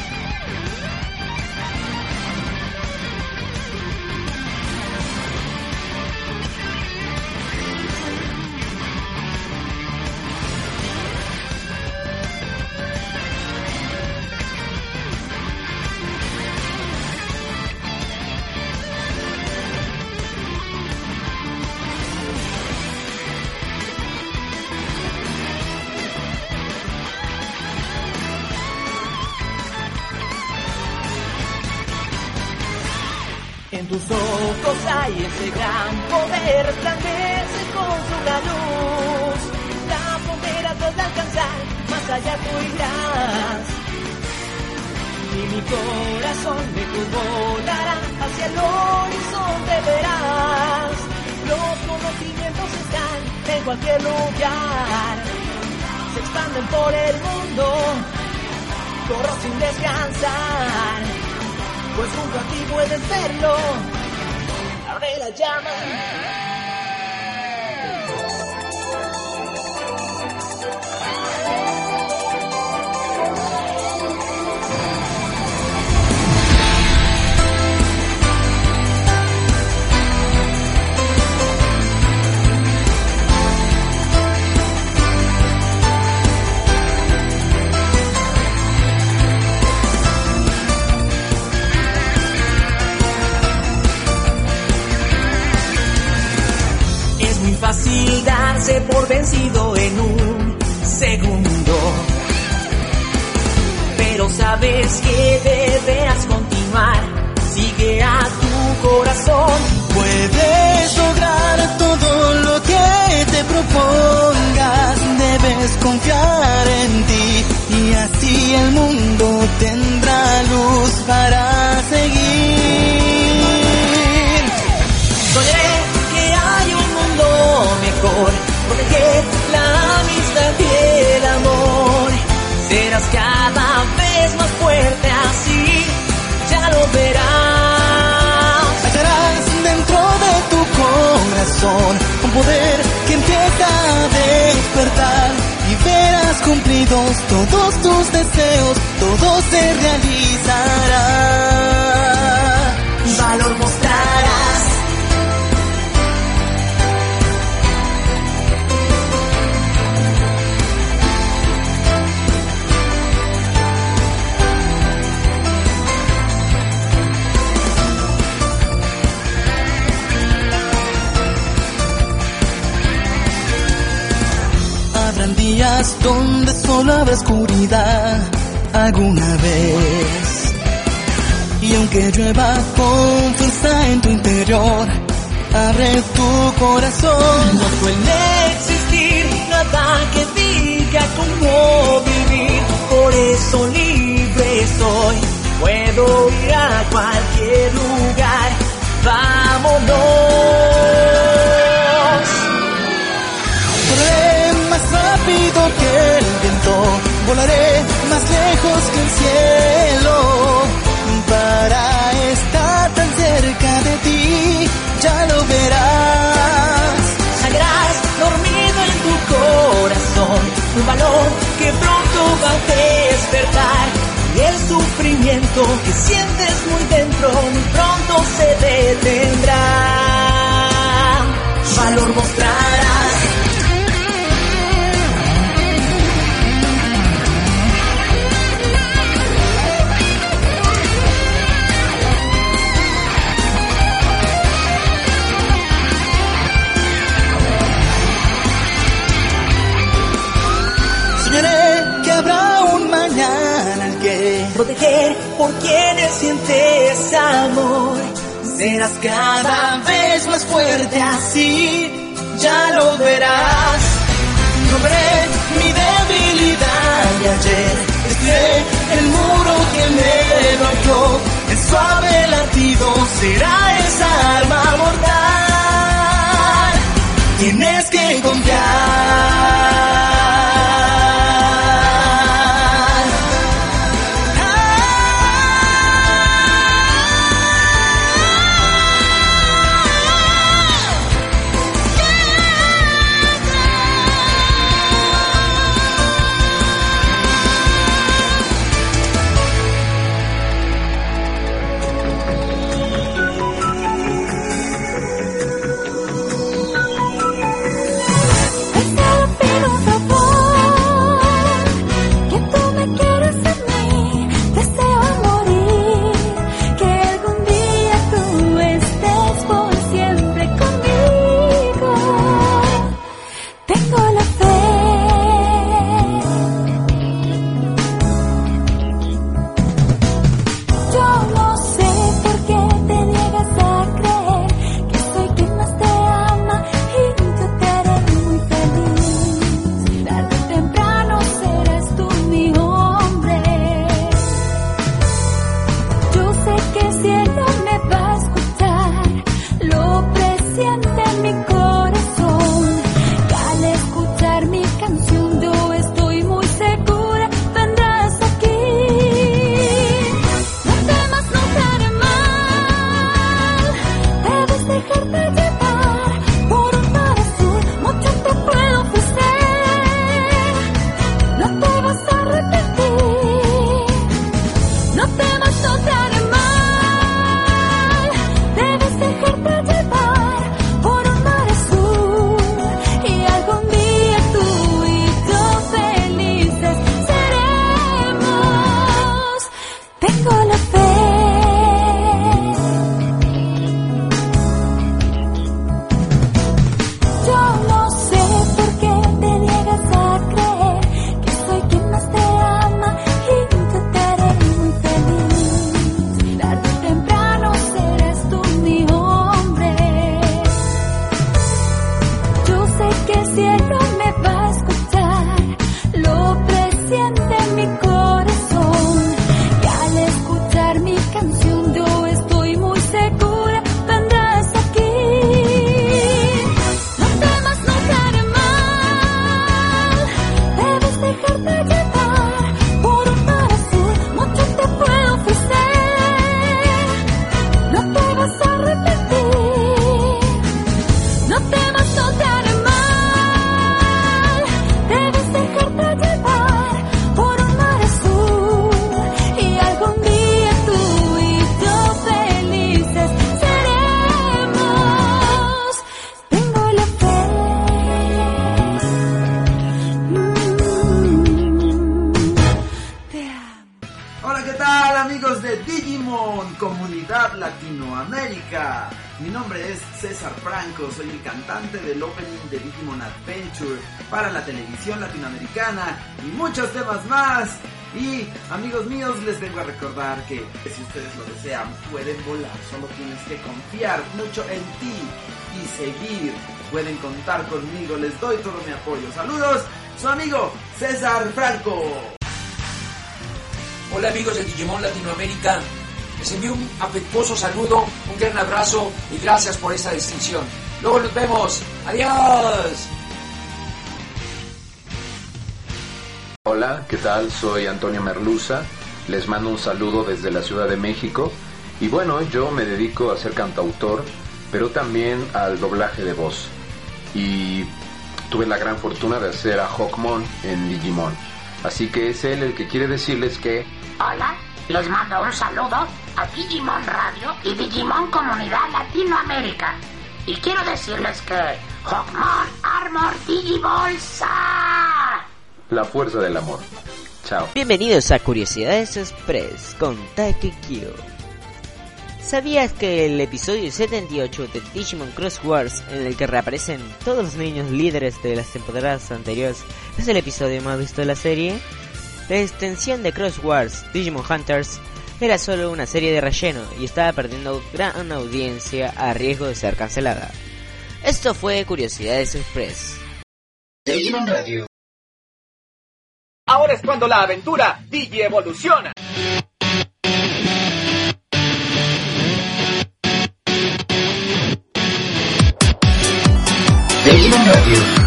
En tus ojos hay ese gran poder, resplandece con su gran luz. La frontera podrá alcanzar, más allá tú irás. Y mi corazón lejos volará, hacia el horizonte verás. Los conocimientos están en cualquier lugar, se expanden por el mundo, corro sin descansar. Pues junto a ti puedes verlo, arde la llama. por vencido en un segundo. Pero sabes que deberás continuar. Sigue a tu corazón. Puedes lograr todo lo que te propongas. Debes confiar en ti y así el mundo tendrá luz para seguir. Soñaré que hay un mundo mejor, proteger la amistad y el amor. Serás cada vez más fuerte, así ya lo verás. Hallarás dentro de tu corazón un poder que empieza a despertar y verás cumplidos todos tus deseos, todo se realizará. Valor mostrarás. Habrán días donde solo habrá oscuridad alguna vez. Y aunque llueva con fuerza en tu interior, abre tu corazón. No suele existir nada que diga cómo vivir, por eso libre soy. Puedo ir a cualquier lugar, vámonos. Correré más rápido que el viento, volaré más lejos que el cielo. Para estar tan cerca de ti, ya lo verás. Hallarás dormido en tu corazón un valor que pronto va a despertar. Y el sufrimiento que sientes muy dentro muy pronto se detendrá. Valor mostrarás. Soñaré que habrá un mañana al que proteger por quienes sientes amor. serás cada vez más fuerte, así ya lo verás. Romperé mi debilidad de ayer, destruiré el muro que me bloqueó. El suave latido será esa arma mortal. Tienes que confiar. Pero siente mi corazón. Y al escuchar mi canción yo estoy muy segura, vendrás aquí. No temas, no te haré mal, debes dejarte llevar por un mar azul, mucho te puedo ofrecer, no te vas a arrepentir. No temas, no te haré mal, debes dejarte llevar por un mar azul, y algún día tú y yo felices seremos. Tengo la fe. Te amo. Hola, ¿qué tal amigos de Digimon, Comunidad Latinoamérica? Mi nombre es César Franco, soy el cantante del opening de Digimon Adventure para la televisión latinoamericana y muchos temas más. Y amigos míos, les vengo a recordar que si ustedes lo desean pueden volar, solo tienes que confiar mucho en ti y seguir. Pueden contar conmigo, les doy todo mi apoyo. Saludos, su amigo César Franco. Hola amigos de Digimon Latinoamérica, les envío un afectuoso saludo, un gran abrazo y gracias por esta distinción. Luego nos vemos, adiós. Hola, ¿qué tal? Soy Antonio Merluza, les mando un saludo desde la Ciudad de México y bueno, yo me dedico a ser cantautor, pero también al doblaje de voz y tuve la gran fortuna de hacer a Hawkmon en Digimon, así que es él el que quiere decirles que... Hola, les mando un saludo a Digimon Radio y Digimon Comunidad Latinoamérica. Y quiero decirles que Hawkmon Armor Digibolsa. La fuerza del amor. Chao. Bienvenidos a Curiosidades Express con Taiki Q. ¿Sabías que el episodio 78 de Digimon Cross Wars, en el que reaparecen todos los niños líderes de las temporadas anteriores, es el episodio más visto de la serie? La extensión de Cross Wars, Digimon Hunters, era solo una serie de relleno y estaba perdiendo gran audiencia a riesgo de ser cancelada. Esto fue Curiosidades Express. Digimon Radio. Ahora es cuando la aventura Digi evoluciona. Digimon Radio.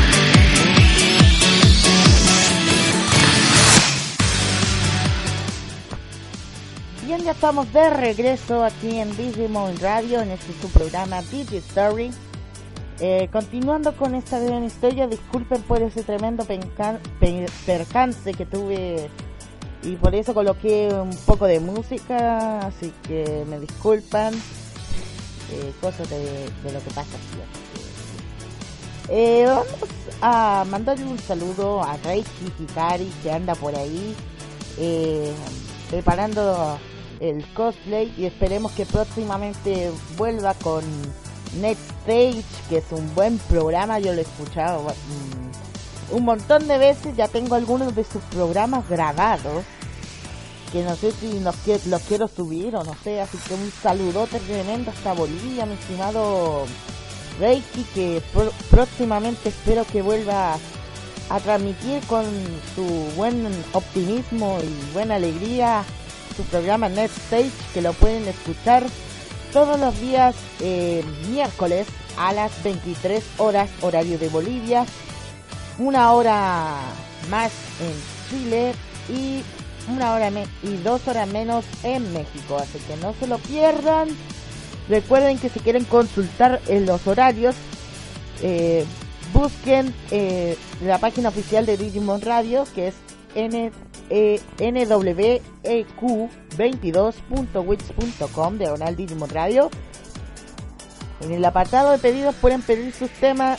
Bien, ya estamos de regreso aquí en Digimon Radio, en este su programa Digi Story. Continuando con esta gran historia, disculpen por ese tremendo percance que tuve y por eso coloqué un poco de música, así que me disculpan, cosas de lo que pasa aquí. Vamos a mandarle un saludo a Reiki Hikari, que anda por ahí preparando el cosplay, y esperemos que próximamente vuelva con Net Stage, que es un buen programa. Yo lo he escuchado un montón de veces, ya tengo algunos de sus programas grabados que no sé si los quiero subir o no sé, así que un saludote tremendo hasta Bolivia, mi estimado Reiki, que próximamente espero que vuelva a transmitir con su buen optimismo y buena alegría su programa Net Stage, que lo pueden escuchar todos los días miércoles a las 23 horas horario de Bolivia, una hora más en Chile y una hora y 2 horas menos en México, así que no se lo pierdan. Recuerden que si quieren consultar los horarios, busquen la página oficial de Digimon Radio, que es nweq22.wix.com /Digimon Radio. En el apartado de pedidos pueden pedir sus temas,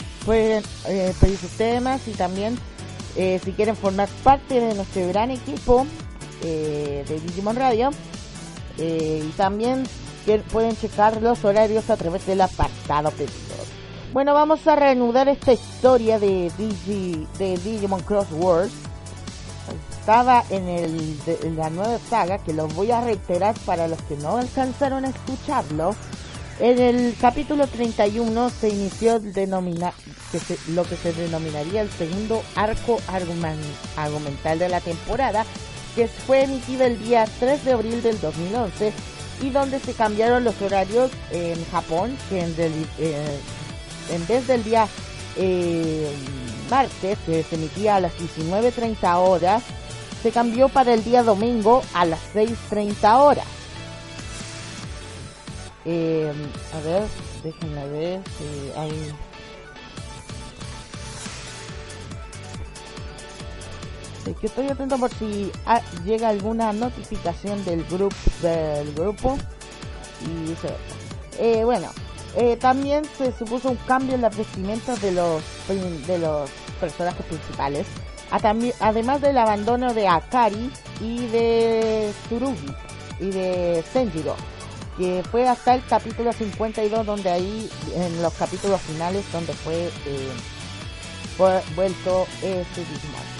y también si quieren formar parte de nuestro gran equipo de Digimon Radio, y también pueden checar los horarios a través del apartado pedidos. Bueno, vamos a reanudar esta historia de Digimon Cross Wars. Estaba en la nueva saga, que los voy a reiterar para los que no alcanzaron a escucharlo. En el capítulo 31 se inició lo que se denominaría el segundo arco argumental de la temporada, que fue emitido el día 3 de abril del 2011 y donde se cambiaron los horarios en Japón, que en vez del día martes, que se emitía a las 19:30 horas, se cambió para el día domingo a las 6:30 horas. A ver, déjenme ver si hay... que estoy atento por si llega alguna notificación del grupo y también se supuso un cambio en las vestimentas de los personajes principales, además del abandono de Akari y de Tsurugi y de Senjiro, que fue hasta el capítulo 52, donde ahí en los capítulos finales donde fue vuelto ese Digimon.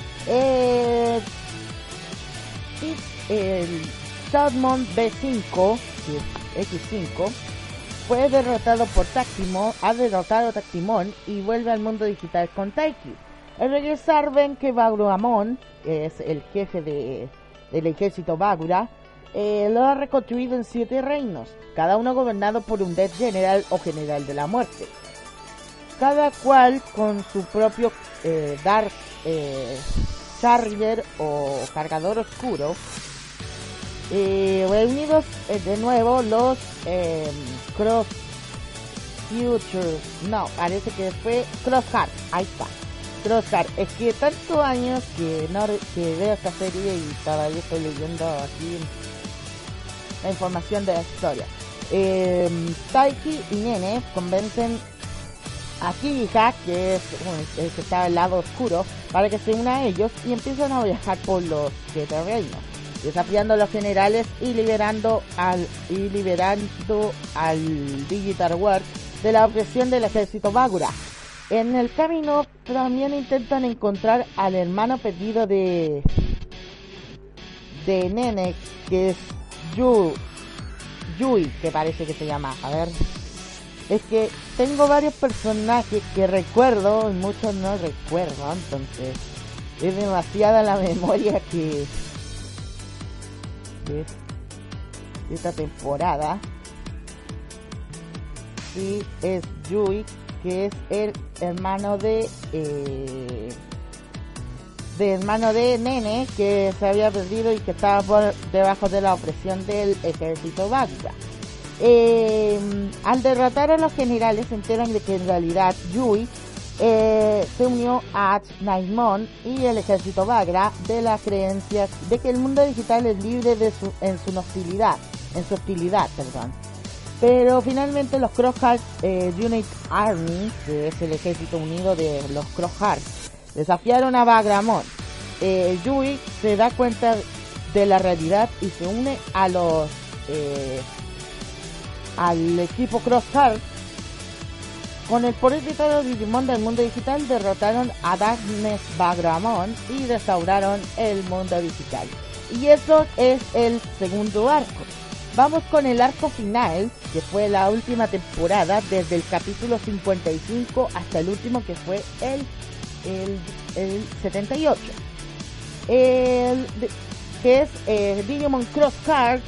El Salmon B5, X5, fue derrotado por Tactimon, ha derrotado a Tactimon y vuelve al mundo digital con Taiki. Al regresar ven que Baguramon, que es el jefe del ejército Bagura, lo ha reconstruido en 7 reinos, cada uno gobernado por un Death General o General de la Muerte, cada cual con su propio Dark Charger o cargador oscuro. Reunidos de nuevo los Cross Future, no, parece que fue Cross Heart, ahí está, Cross Heart. Es que tantos años que veo esta serie y todavía estoy leyendo aquí la información de la historia. Taiki y Nene convencen a Kirija, que es el que está al lado oscuro, para que se una a ellos y empiezan a viajar por los 7 reinos, desafiando a los generales y liberando al Digital World de la opresión del ejército Bagura. En el camino también intentan encontrar al hermano perdido de Nene, que es Yui, que parece que se llama. A ver, es que tengo varios personajes que recuerdo y muchos no recuerdo, entonces es demasiada la memoria que de esta temporada. Sí, es Yui, que es el hermano de Nene, que se había perdido y que estaba por debajo de la opresión del ejército Bagura. Al derrotar a los generales se enteran de que en realidad Yui se unió a Nightmon y el ejército Bagra de la creencia de que el mundo digital es libre en su hostilidad, pero finalmente los Cross Heart Unit Army, que es el ejército unido de los Cross Heart, desafiaron a Bagramon. Yui se da cuenta de la realidad y se une a los al equipo Cross Heart. Con el poder de todos los Digimon del mundo digital derrotaron a Darkness Bagramon y restauraron el mundo digital. Y eso es el segundo arco. Vamos con el arco final, que fue la última temporada, desde el capítulo 55 hasta el último, que fue el 78. Que es Digimon Cross Heart,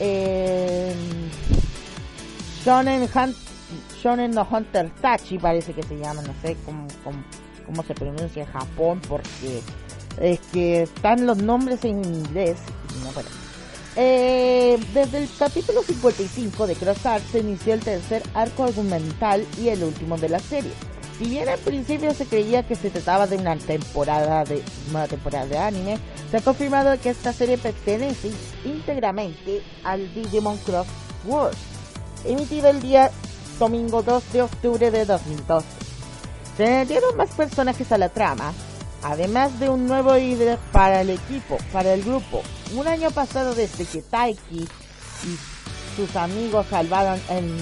Shonen no Hunter Tachi, parece que se llama, no sé cómo se pronuncia en Japón, porque es que están los nombres en inglés. No, bueno. Desde el capítulo 55 de Cross Heart se inició el tercer arco argumental y el último de la serie. Si bien al principio se creía que se trataba de una nueva temporada de anime, se ha confirmado que esta serie pertenece íntegramente al Digimon Cross Wars, emitido el día domingo 2 de octubre de 2012. Se añadieron más personajes a la trama, además de un nuevo líder para el grupo. Un año pasado, desde que Taiki y sus amigos salvaron el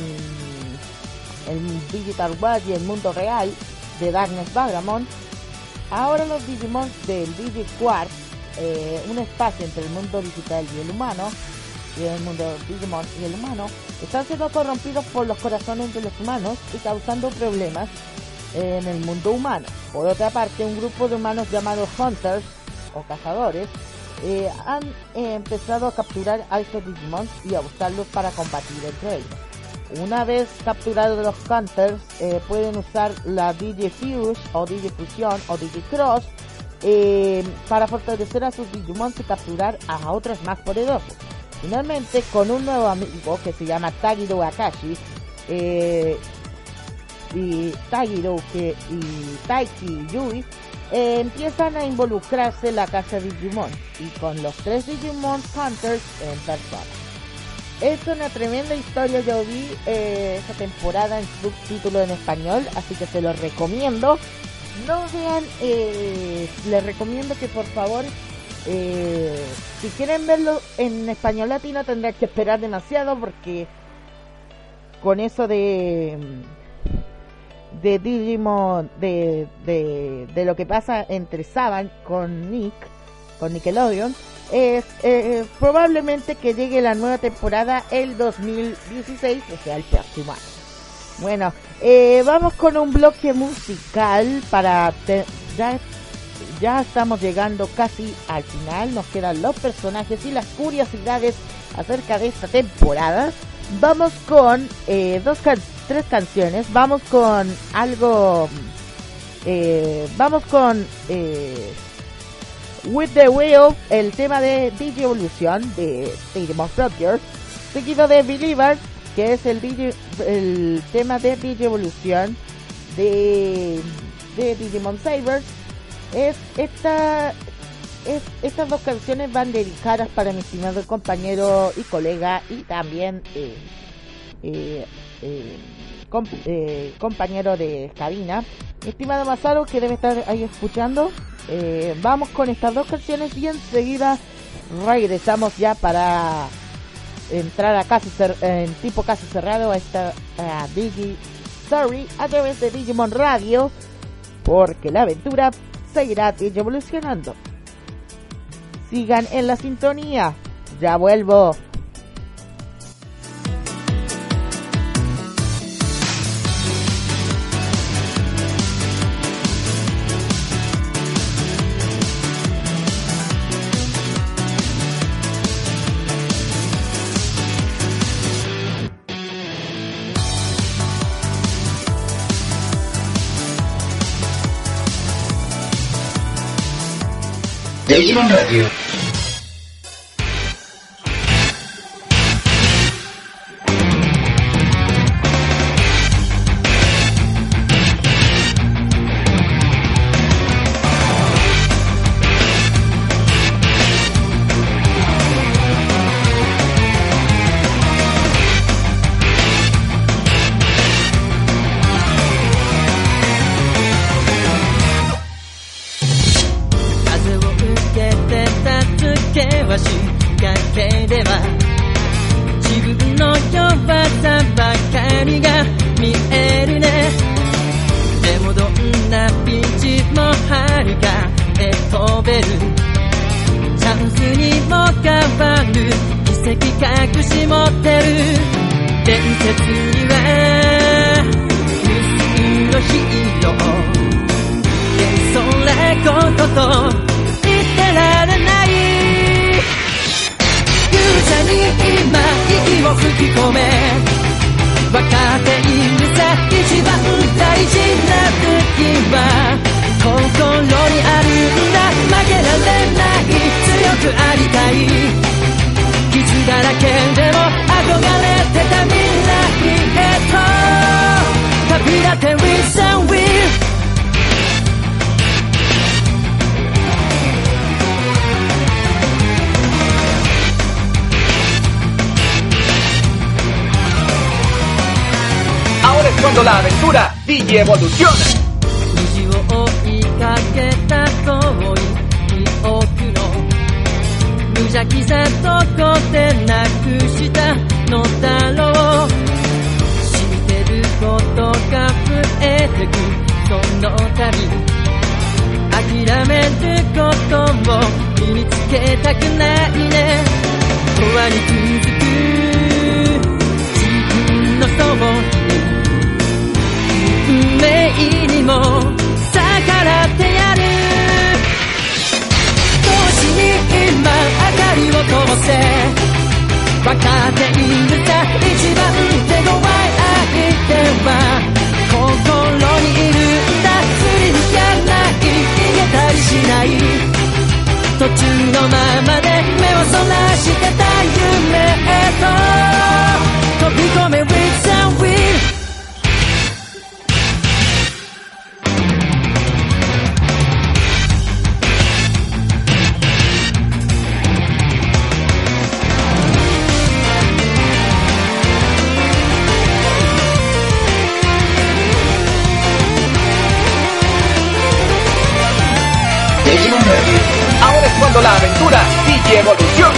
Digital World y el mundo real de Darkness Bagramon, ahora los Digimon del DigiQuartz, un espacio entre el mundo digital y el humano, y en el mundo Digimon y el humano están siendo corrompidos por los corazones de los humanos y causando problemas en el mundo humano. Por otra parte, un grupo de humanos llamados Hunters o cazadores han empezado a capturar a estos Digimon y a usarlos para combatir entre ellos. Una vez capturados los Hunters, pueden usar la Digifuse o Digifusión o Digicross para fortalecer a sus Digimon y capturar a otros más poderosos. Finalmente, con un nuevo amigo que se llama Tagiro Akashi, y Tagiro y Taiki Yui empiezan a involucrarse en la casa Digimon y con los 3 Digimon Hunters en persona. Es una tremenda historia, yo vi esta temporada en subtítulo en español, así que se los recomiendo. No vean, les recomiendo que por favor, si quieren verlo en español latino tendrán que esperar demasiado, porque con eso de Digimon, de lo que pasa entre Saban con Nickelodeon, es probablemente que llegue la nueva temporada el 2016, o sea, el próximo año. Bueno, vamos con un bloque musical para ya estamos llegando casi al final. Nos quedan los personajes y las curiosidades acerca de esta temporada. Vamos con 3 canciones. Vamos con algo. Vamos con With the Wheel, el tema de Digievolution de Digimon Frontier, seguido de Believer, que es el tema de Digievolution de Digimon Sabers. Estas 2 canciones van dedicadas para mi estimado compañero y colega y también compañero de cabina, mi estimado Masaru, que debe estar ahí escuchando. Vamos con estas 2 canciones y enseguida regresamos ya para entrar a en tipo casi cerrado a esta Digi Story a través de Digimon Radio, porque la aventura seguirá evolucionando. Sigan en la sintonía, ya vuelvo. Digimon Radio. Cuando la aventura Digievoluciona. 虹を追いかけた遠い記憶の無邪気さどこでなくしたのだろう。染みてることが増えてくその度諦めることを身につけたくないね。永遠に続くも逆らってやる。同時に今明かりを灯せ、分かっているさ、一番手強い相手は心にいるんだ。すり抜けない、逃げたりしない、途中のままで目をそらしてた夢へと飛び込め with the wind。 Ahora es cuando la aventura Digievolución.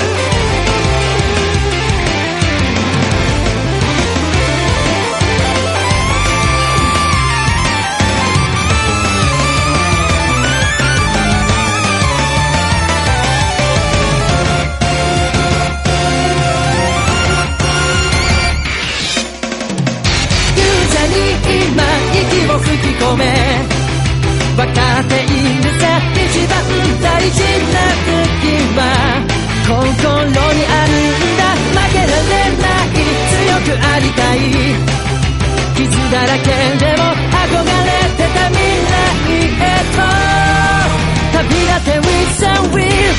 分かっているさ、一番大事な時は心にあるんだ。負けられない、強くありたい、傷だらけでも憧れてた未来へと旅立て with the wind。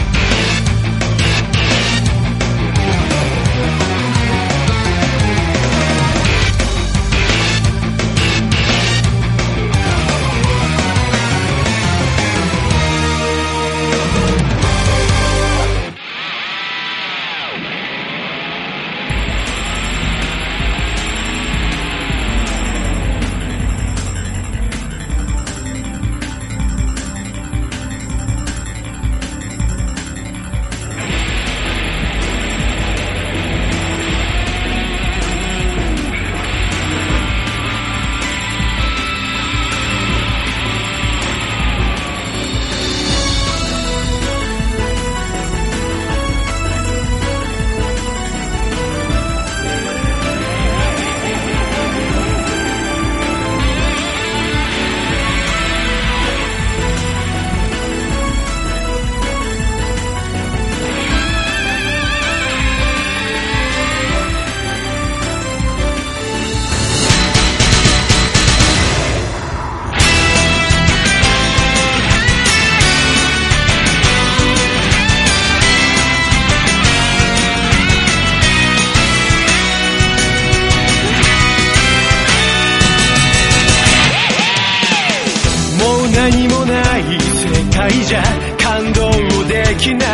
何もない世界じゃ感動できない、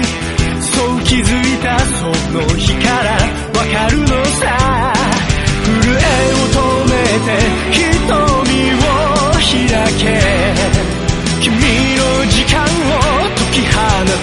そう気づいたその日からわかるのさ。震えを止めて瞳を開け、君の時間を解き放て、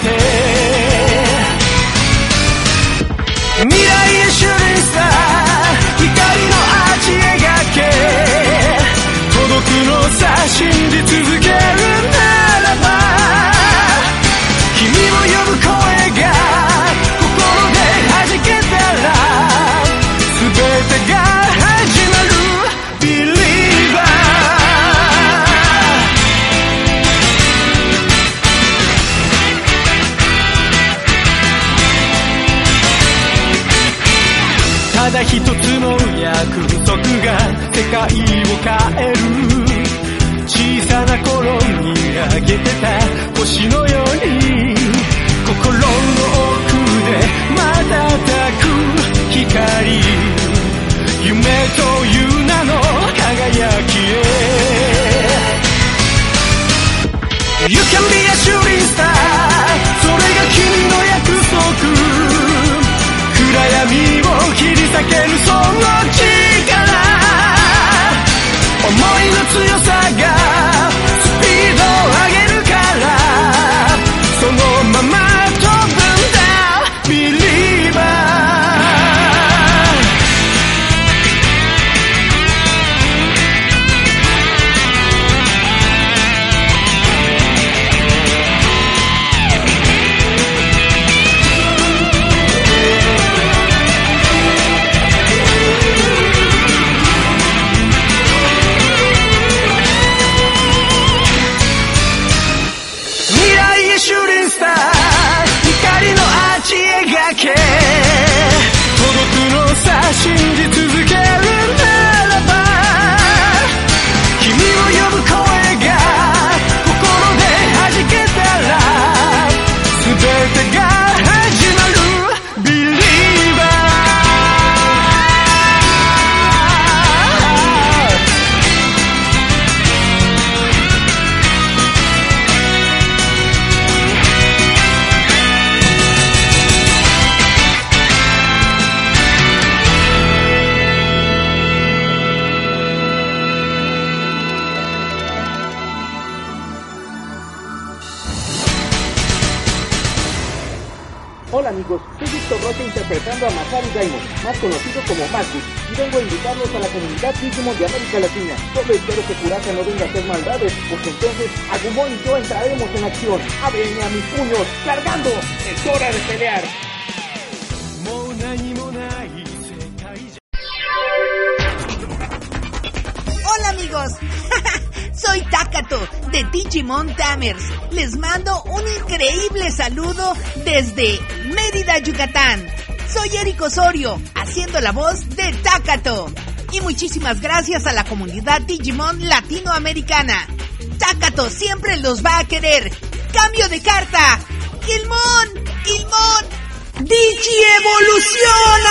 未来へシューティングスター、光のアーチ描け、届くのさ、信じ続けるならば、君を呼ぶ声が心で弾けたら、全てが始まる Believer。 ただ一つの約束が世界を変える、小さな頃にあげてた星のように、心の奥で瞬く光、夢という名の輝きへ You can be a shooting star、 それが君の約束、暗闇を切り裂けるその力、思いの強さがスピードを上げるから、そのまま Hola amigos, soy Víctor Rocha interpretando a Masaru Daimon, más conocido como Marcus, y vengo a invitarlos a la comunidad Digimon de América Latina. Solo espero que Kurata no venga a hacer maldades, porque entonces Agumon y yo entraremos en acción. ¡Ábrenme a mis puños! ¡Cargando! ¡Es hora de pelear! Hola amigos, soy Takato de Digimon Tamers. Les mando un increíble saludo desde Mérida, Yucatán. Soy Eric Osorio, haciendo la voz de Takato. Y muchísimas gracias a la comunidad Digimon latinoamericana. Takato siempre los va a querer. ¡Cambio de carta! ¡Gilmon! ¡Digi evoluciona!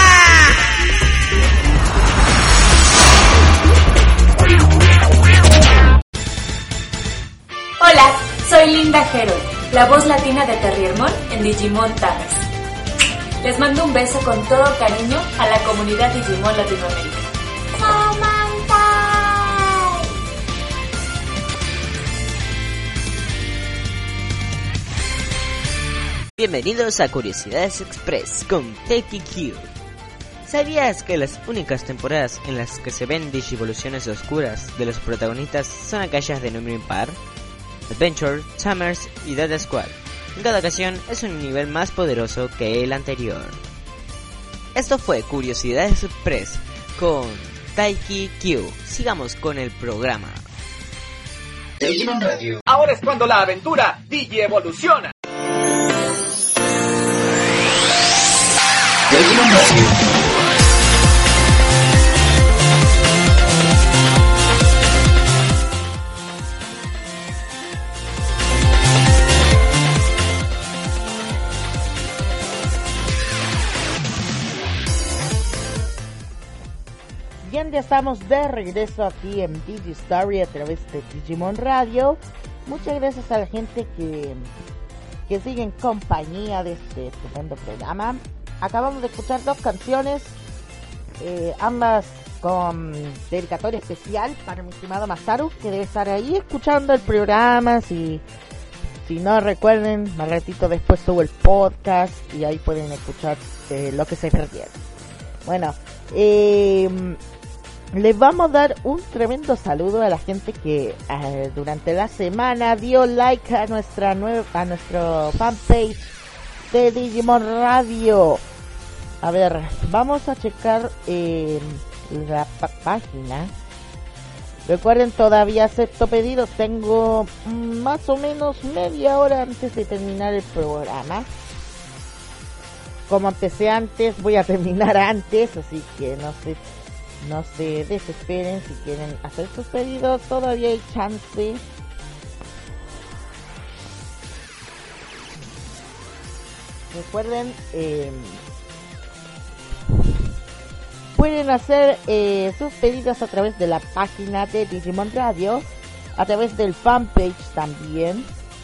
Hola, soy Linda Hero, la voz latina de Terriermon en Digimon Tamers. Les mando un beso con todo cariño a la comunidad Digimon Latinoamérica. Bienvenidos a Curiosidades Express con TTQ. ¿Sabías que las únicas temporadas en las que se ven digivoluciones oscuras de los protagonistas son aquellas de número impar? Adventure, Tamers y Dead Squad. En cada ocasión es un nivel más poderoso que el anterior. Esto fue Curiosidades Express con Taiki Q. Sigamos con el programa. Digimon Radio. Ahora es cuando la aventura Digi evoluciona. Digimon Radio. Bien, ya estamos de regreso aquí en DigiStory a través de Digimon Radio. Muchas gracias a la gente que sigue en compañía de este estupendo programa. Acabamos de escuchar dos canciones, ambas con dedicatoria especial para mi estimado Masaru, que debe estar ahí escuchando el programa. Si no recuerden, más ratito después subo el podcast y ahí pueden escuchar lo que se perdieron. Bueno, les vamos a dar un tremendo saludo a la gente que durante la semana dio like a nuestro fanpage de Digimon Radio. A ver, vamos a checar la página. Recuerden, todavía acepto pedidos. Tengo más o menos media hora antes de terminar el programa. Como empecé antes, voy a terminar antes, así que no se desesperen si quieren hacer sus pedidos. Todavía hay chance. Recuerden, pueden hacer sus pedidos a través de la página de Digimon Radio, a través del fanpage también,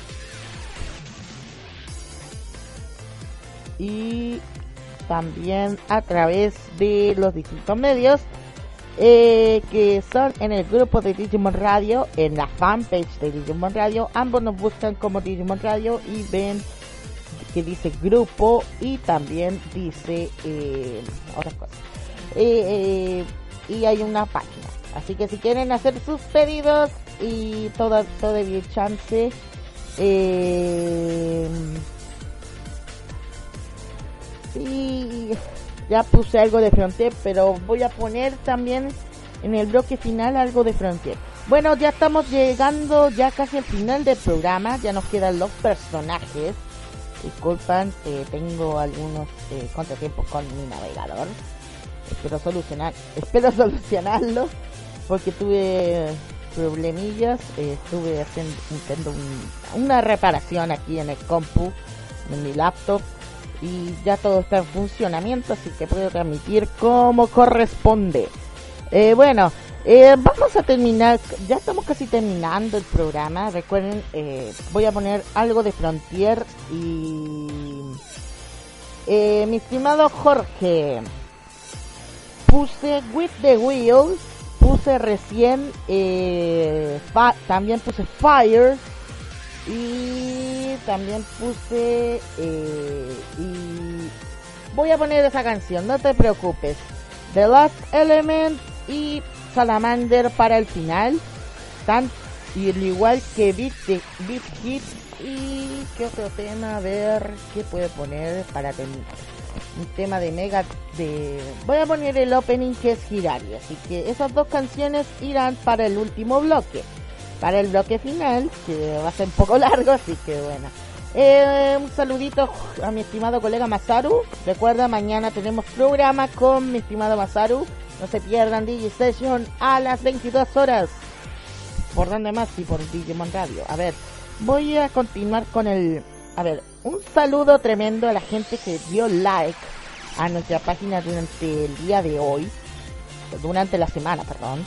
y también a través de los distintos medios que son en el grupo de Digimon Radio, en la fanpage de Digimon Radio. Ambos nos buscan como Digimon Radio y ven que dice grupo y también dice otras cosas, y hay una página, así que si quieren hacer sus pedidos y todavía hay chance, y ya puse algo de Frontier, pero voy a poner también en el bloque final algo de Frontier. Bueno, ya estamos llegando ya casi al final del programa, ya nos quedan los personajes. Disculpan, tengo algunos contratiempos con mi navegador. Espero solucionarlo, porque tuve problemillas. Estuve haciendo una reparación aquí en el compu, en mi laptop, y ya todo está en funcionamiento, así que puedo transmitir como corresponde. Bueno, vamos a terminar, ya estamos casi terminando el programa. Recuerden, voy a poner algo de Frontier y mi estimado Jorge, puse With the Wheel, puse recién, también puse Fire, y también puse y voy a poner esa canción, no te preocupes. The Last Element y Salamander para el final. Y al igual que Beat Hit. Y qué otro tema, a ver qué puede poner para terminar. Un tema de Mega voy a poner el opening, que es Hirari. Así que esas dos canciones irán para el último bloque. Para el bloque final, que va a ser un poco largo, así que bueno. Un saludito a mi estimado colega Masaru. Recuerda, mañana tenemos programa con mi estimado Masaru. No se pierdan DigiSession a las 22 horas. ¿Por dónde más? Sí, por Digimon Radio. A ver, voy a continuar con el... A ver, un saludo tremendo a la gente que dio like a nuestra página durante el día de hoy. Durante la semana, perdón.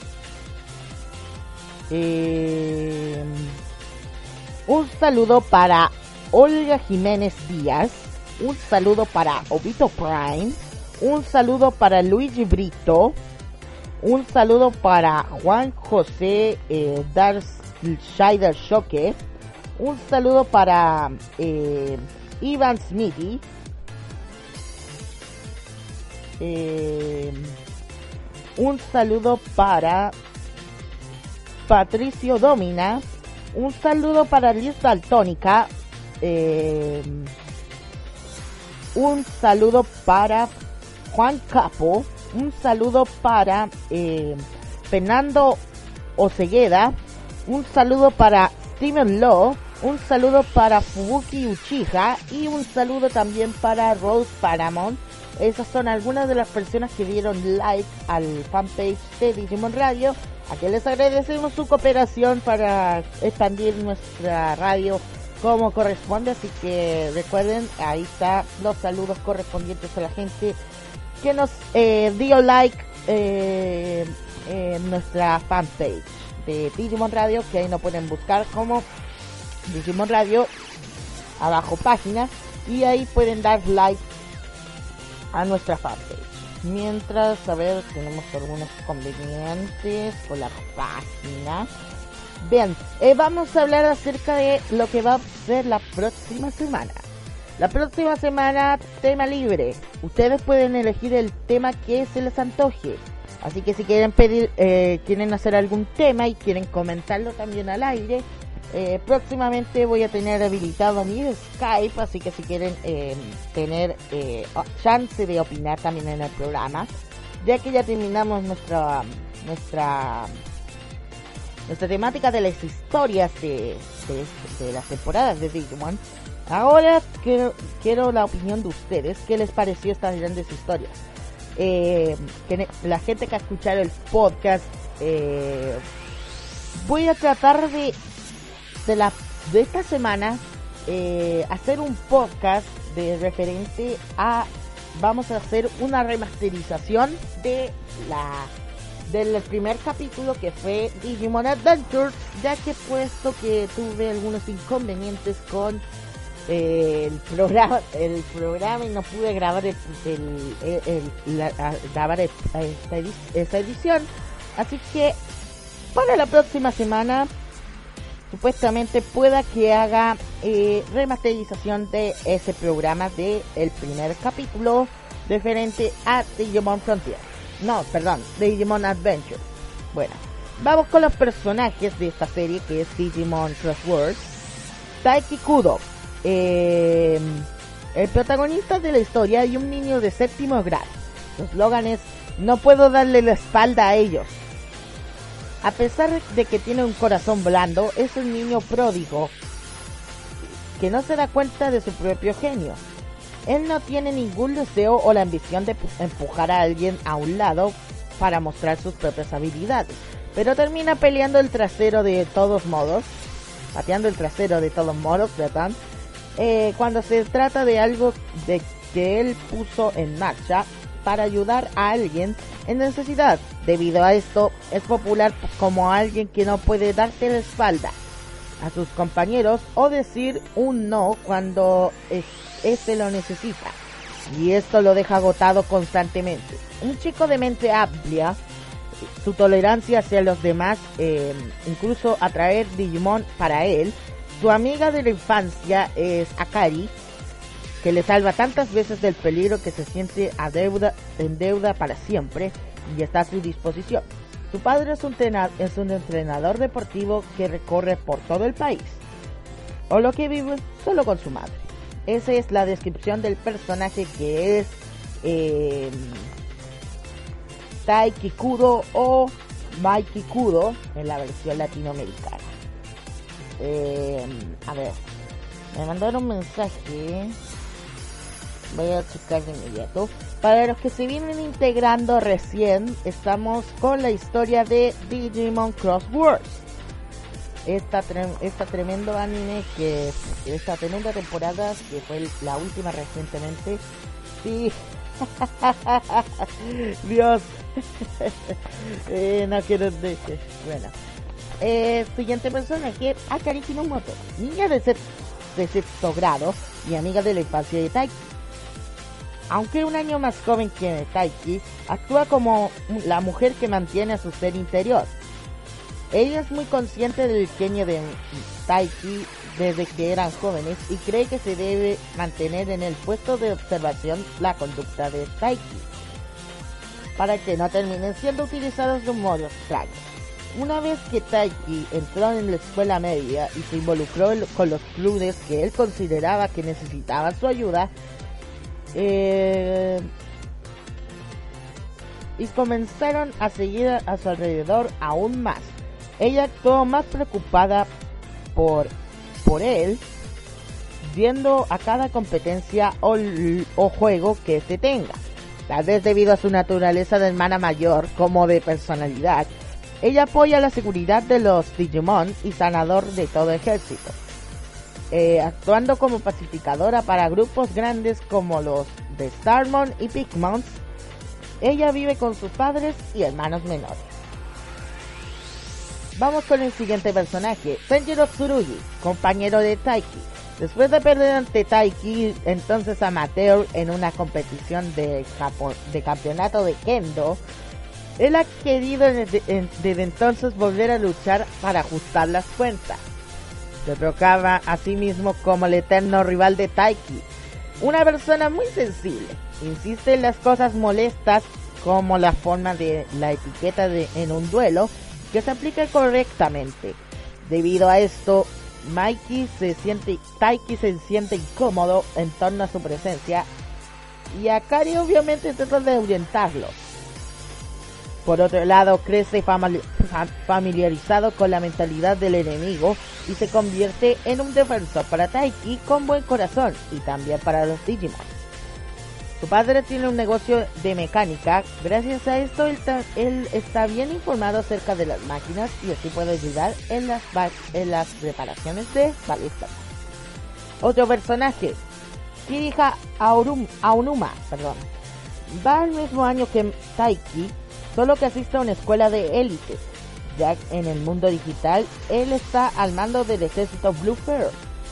Un saludo para Olga Jiménez Díaz. Un saludo para Obito Prime. Un saludo para Luigi Brito. Un saludo para Juan José Darkshire Shoque. Un saludo para Ivan Smithy. Un saludo para Patricio Domina. Un saludo para Liz Daltónica. Un saludo para Juan Capo. Un saludo para Fernando Osegueda. Un saludo para Steven Law. Un saludo para Fubuki Uchiha. Y un saludo también para Rose Paramount. Esas son algunas de las personas que dieron like al fanpage de Digimon Radio, a que les agradecemos su cooperación para expandir nuestra radio como corresponde. Así que recuerden, ahí está los saludos correspondientes a la gente que nos dio like en nuestra fanpage de Digimon Radio, que ahí nos pueden buscar como Digimon Radio, abajo página, y ahí pueden dar like a nuestra fanpage. Mientras, a ver, tenemos algunos convenientes con la página. Bien, vamos a hablar acerca de lo que va a ser la próxima semana. La próxima semana, tema libre. Ustedes pueden elegir el tema que se les antoje. Así que si quieren pedir, quieren hacer algún tema y quieren comentarlo también al aire, próximamente voy a tener habilitado mi Skype, así que si quieren tener chance de opinar también en el programa, ya que ya terminamos nuestra temática de las historias de las temporadas de Digimon. Ahora quiero la opinión de ustedes. ¿Qué les pareció estas grandes historias? La gente que ha escuchado el podcast, voy a tratar de esta semana hacer un podcast de referente a... Vamos a hacer una remasterización del primer capítulo, que fue Digimon Adventure, ya que puesto que tuve algunos inconvenientes con el programa y no pude grabar esta edición. Así que para la próxima semana supuestamente pueda que haga remasterización de ese programa, de el primer capítulo referente a Digimon Frontier. No, perdón, Digimon Adventure. Bueno, vamos con los personajes de esta serie, que es Digimon Crosswords. Taiki Kudo, el protagonista de la historia, y un niño de séptimo grado. Su eslogan es: no puedo darle la espalda a ellos. A pesar de que tiene un corazón blando, es un niño pródigo que no se da cuenta de su propio genio. Él no tiene ningún deseo o la ambición de empujar a alguien a un lado para mostrar sus propias habilidades, pero termina pateando el trasero de todos modos, perdón, cuando se trata de algo que él puso en marcha para ayudar a alguien en necesidad. Debido a esto, es popular como alguien que no puede darte la espalda a sus compañeros o decir un no cuando este lo necesita, y esto lo deja agotado constantemente. Un chico de mente amplia, su tolerancia hacia los demás, incluso atraer Digimon para él. Su amiga de la infancia es Akari, que le salva tantas veces del peligro que se siente en deuda para siempre y está a su disposición. Su padre es un entrenador deportivo que recorre por todo el país, o lo que vive solo con su madre. Esa es la descripción del personaje, que es Taiki Kudo o Mikey Kudo en la versión latinoamericana. A ver, me mandaron un mensaje, voy a checar de inmediato. Para los que se vienen integrando recién, estamos con la historia de Digimon Cross Worlds. Esta tremendo anime, esta tremenda temporada, que fue la última recientemente. Sí. Dios. No quiero decir. Bueno. Siguiente personaje, Akari Kinomoto, niña de sexto grado y amiga de la infancia de Taiki. Aunque un año más joven que Taiki, actúa como la mujer que mantiene a su ser interior. Ella es muy consciente del genio de Taiki desde que eran jóvenes y cree que se debe mantener en el puesto de observación la conducta de Taiki, para que no terminen siendo utilizados de un modo extraño. Una vez que Taiki entró en la escuela media y se involucró con los clubes que él consideraba que necesitaban su ayuda, y comenzaron a seguir a su alrededor aún más. Ella actuó más preocupada por él, viendo a cada competencia o juego que este tenga. Tal vez debido a su naturaleza de hermana mayor como de personalidad, ella apoya la seguridad de los Digimon y sanador de todo ejército, actuando como pacificadora para grupos grandes como los de Starmon y Pigmons. Ella vive con sus padres y hermanos menores. Vamos con el siguiente personaje, Senjiro Tsurugi, compañero de Taiki. Después de perder ante Taiki, entonces amateur, en una competición de campeonato de Kendo, él ha querido desde entonces volver a luchar para ajustar las cuentas. Se proclama a sí mismo como el eterno rival de Taiki, una persona muy sensible. Insiste en las cosas molestas, como la forma de la etiqueta en un duelo, que se aplica correctamente. Debido a esto, Taiki se siente incómodo en torno a su presencia, y Akari obviamente trata de orientarlo. Por otro lado, crece familiarizado con la mentalidad del enemigo y se convierte en un defensor para Taiki con buen corazón, y también para los Digimon. Su padre tiene un negocio de mecánica. Gracias a esto, él está bien informado acerca de las máquinas y así puede ayudar en las reparaciones de balistas. Otro personaje, Kirija Aonuma, va al mismo año que Taiki, solo que asiste a una escuela de élite. Ya en el mundo digital, él está al mando del ejército Blue Fire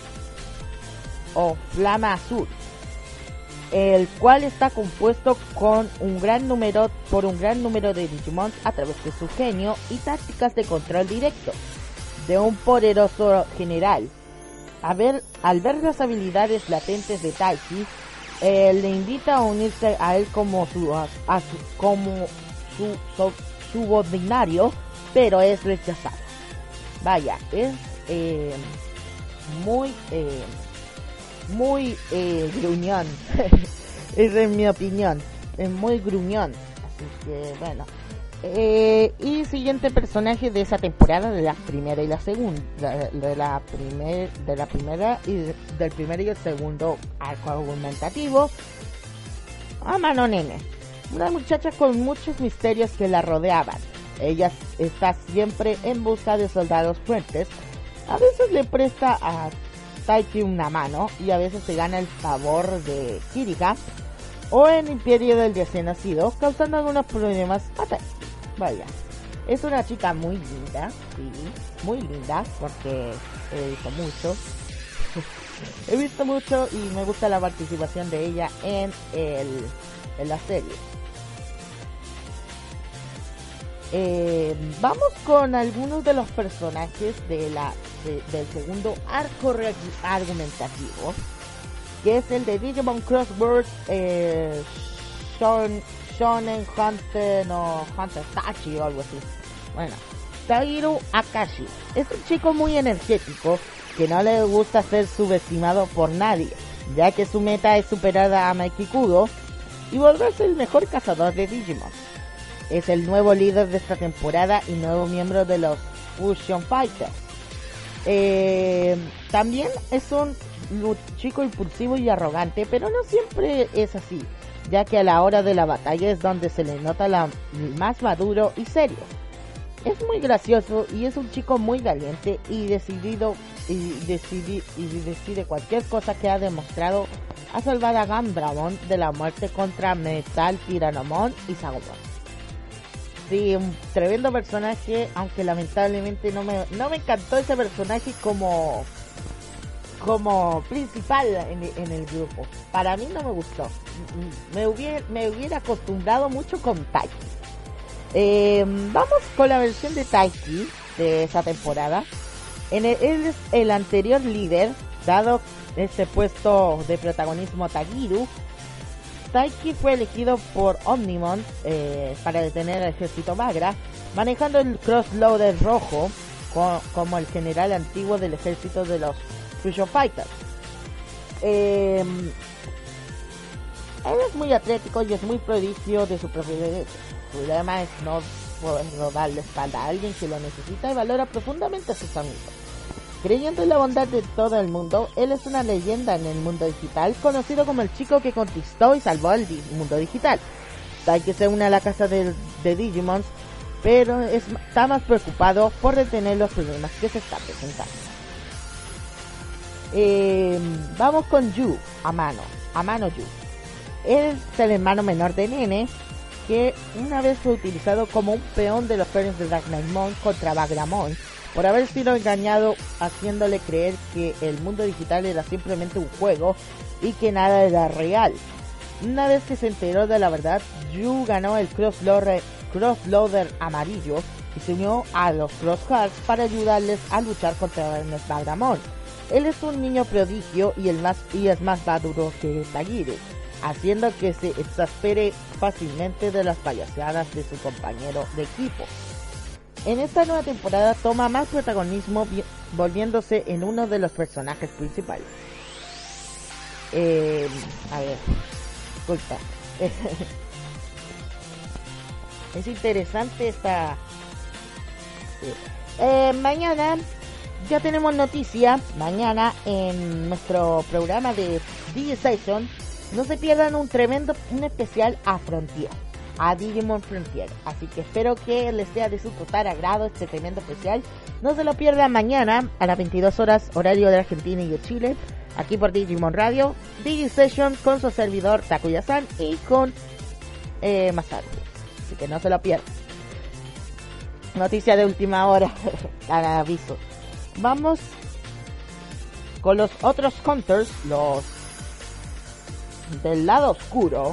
o Flama Azul, el cual está compuesto por un gran número de Digimon a través de su genio y tácticas de control directo de un poderoso general. Al ver las habilidades latentes de Taiki, le invita a unirse a él como su subordinario, pero es rechazado. Vaya, es muy gruñón. Esa es mi opinión, es muy gruñón. Así que bueno, y siguiente personaje de esa temporada, de la primera y la segunda, del primer y el segundo arco argumentativo, Amano Nene, una muchacha con muchos misterios que la rodeaban. Ella está siempre en busca de soldados fuertes. A veces le presta a Taiki una mano y a veces se gana el favor de Kirija o el imperio del recién nacido, causando algunos problemas a Taiki. Vaya, es una chica muy linda, sí, muy linda, porque he visto mucho y me gusta la participación de ella en la serie. Vamos con algunos de los personajes del segundo arco argumentativo. que es el de Digimon Crossword Shonen Hunter, no, Hunter Tachi o algo así. Bueno, Tairo Akashi es un chico muy energético que no le gusta ser subestimado por nadie, ya que su meta es superar a Maikikudo y volverse el mejor cazador de Digimon. Es el nuevo líder de esta temporada y nuevo miembro de los Fusion Fighters. También es un chico impulsivo y arrogante, pero no siempre es así, ya que a la hora de la batalla es donde se le nota más maduro y serio. Es muy gracioso y es un chico muy valiente y decidido y decide cualquier cosa que ha demostrado a salvar a Gambramon de la muerte contra Metal Tyrannomon y Sagomon. Sí, un tremendo personaje, aunque lamentablemente no me encantó ese personaje como principal en el grupo. Para mí no me gustó. Me hubiera acostumbrado mucho con Taiki. Vamos con la versión de Taiki de esa temporada. Él es el anterior líder, dado este puesto de protagonismo a Tagiru. Taiki fue elegido por Omnimon para detener al ejército Magra, manejando el crossloader rojo como el general antiguo del ejército de los Fusion Fighters. Él es muy atlético y es muy prodigio de su propio derecho. Su problema es no darle espalda a alguien que lo necesita y valora profundamente a sus amigos. Creyendo en la bondad de todo el mundo, él es una leyenda en el mundo digital, conocido como el chico que conquistó y salvó el mundo digital. Taiki se une a la casa de Digimons, pero está más preocupado por detener los problemas que se están presentando. Vamos con Yu, Amano Yu. Él es el hermano menor de Nene, que una vez fue utilizado como un peón de los planes de Dragnarmon contra Bagramon, por haber sido engañado haciéndole creer que el mundo digital era simplemente un juego y que nada era real. Una vez que se enteró de la verdad, Yu ganó el crossloader amarillo y se unió a los Cross Hearts para ayudarles a luchar contra Bagramon. Él es un niño prodigio y es más maduro que Tagiru, haciendo que se exaspere fácilmente de las payasadas de su compañero de equipo. En esta nueva temporada toma más protagonismo, volviéndose en uno de los personajes principales. Disculpa. Es interesante esta... mañana ya tenemos noticia. Mañana en nuestro programa de DigiStation no se pierdan un especial a Frontier, a Digimon Frontier. Así que espero que les sea de su total agrado este tremendo especial. No se lo pierdan mañana a las 22 horas horario de Argentina y de Chile, aquí por Digimon Radio, DigiStation con su servidor Takuya-san y con Masaru. Así que no se lo pierdan. Noticia de última hora, al aviso. Vamos con los otros Hunters, los del lado oscuro.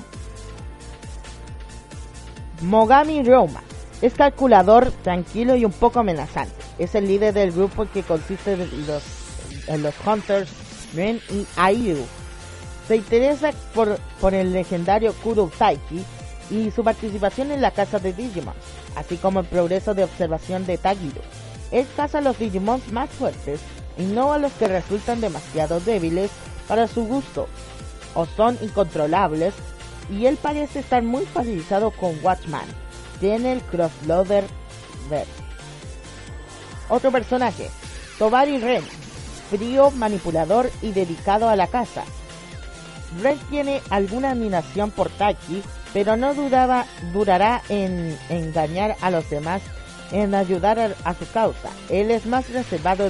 Mogami Ryoma es calculador, tranquilo y un poco amenazante. Es el líder del grupo que consiste en los Hunters Ren y Airu. Se interesa por el legendario Kuro Taiki y su participación en la caza de Digimon, así como el progreso de observación de Tagiru. Él caza a los Digimon más fuertes y no a los que resultan demasiado débiles para su gusto o son incontrolables, y él parece estar muy familiarizado con Watchman. Tiene el crossloader verde. Otro personaje, Tobari Ren, frío, manipulador y dedicado a la caza. Ren tiene alguna admiración por Taiki, pero no durará en engañar a los demás en ayudar a su causa. Él es el más reservado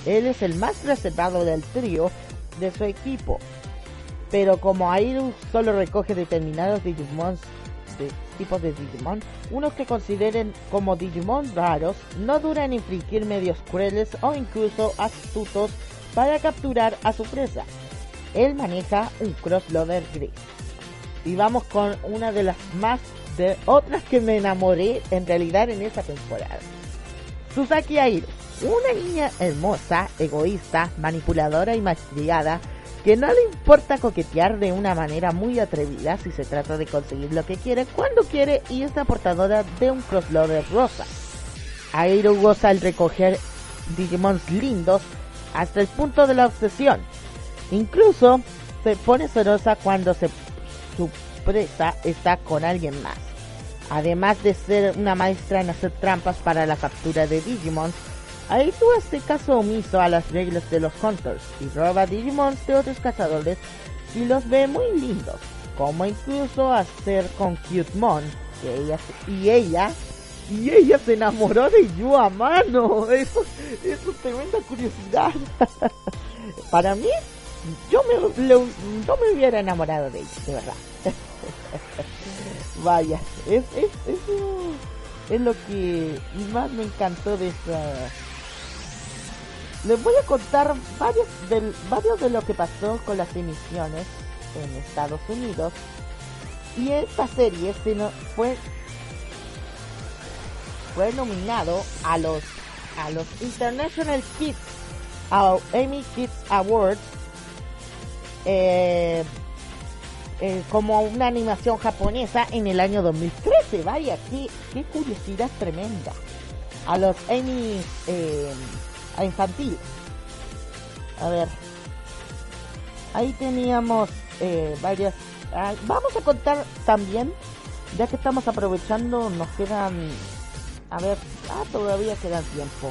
del trío de su equipo. Pero como Airu solo recoge determinados Digimon tipos de Digimon, unos que consideren como Digimon raros, no duran en infligir medios crueles o incluso astutos para capturar a su presa. Él maneja un crossloader gris. Y vamos con una de las otras que me enamoré en realidad en esta temporada. Susaki Airu, una niña hermosa, egoísta, manipuladora y malcriada, que no le importa coquetear de una manera muy atrevida si se trata de conseguir lo que quiere, cuando quiere, y es la portadora de un crossloader rosa. Airo goza al recoger Digimons lindos hasta el punto de la obsesión. Incluso se pone celosa cuando su presa está con alguien más. Además de ser una maestra en hacer trampas para la captura de Digimon, Airo hace caso omiso a las reglas de los Hunters y roba Digimons de otros cazadores si los ve muy lindos, como incluso hacer con Cutemon, que ella se enamoró de Yu a mano. Eso es tremenda curiosidad. Para mí, yo me hubiera enamorado de ella, de verdad. Vaya, es lo que más me encantó de esta. Les voy a contar varios de lo que pasó con las emisiones en Estados Unidos. Y esta serie fue nominado a los International Kids Emmy Kids Awards como una animación japonesa en el año 2013. Vaya, qué curiosidad tremenda. A los Emmy a infantil. A ver, ahí teníamos varias. Vamos a contar también, ya que estamos aprovechando, nos quedan, a ver, todavía queda tiempo.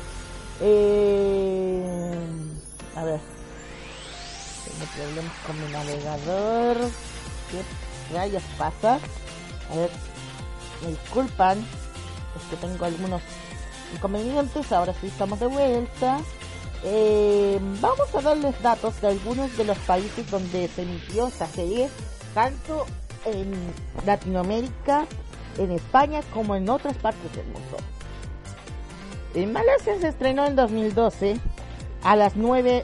A ver, tengo problemas con mi navegador. ¿Qué rayos pasa? A ver, me disculpan, es que tengo algunos inconvenientes. Ahora sí estamos de vuelta. Vamos a darles datos de algunos de los países donde se emitió esta serie, tanto en Latinoamérica, en España, como en otras partes del mundo. En Malasia se estrenó en 2012 a las 9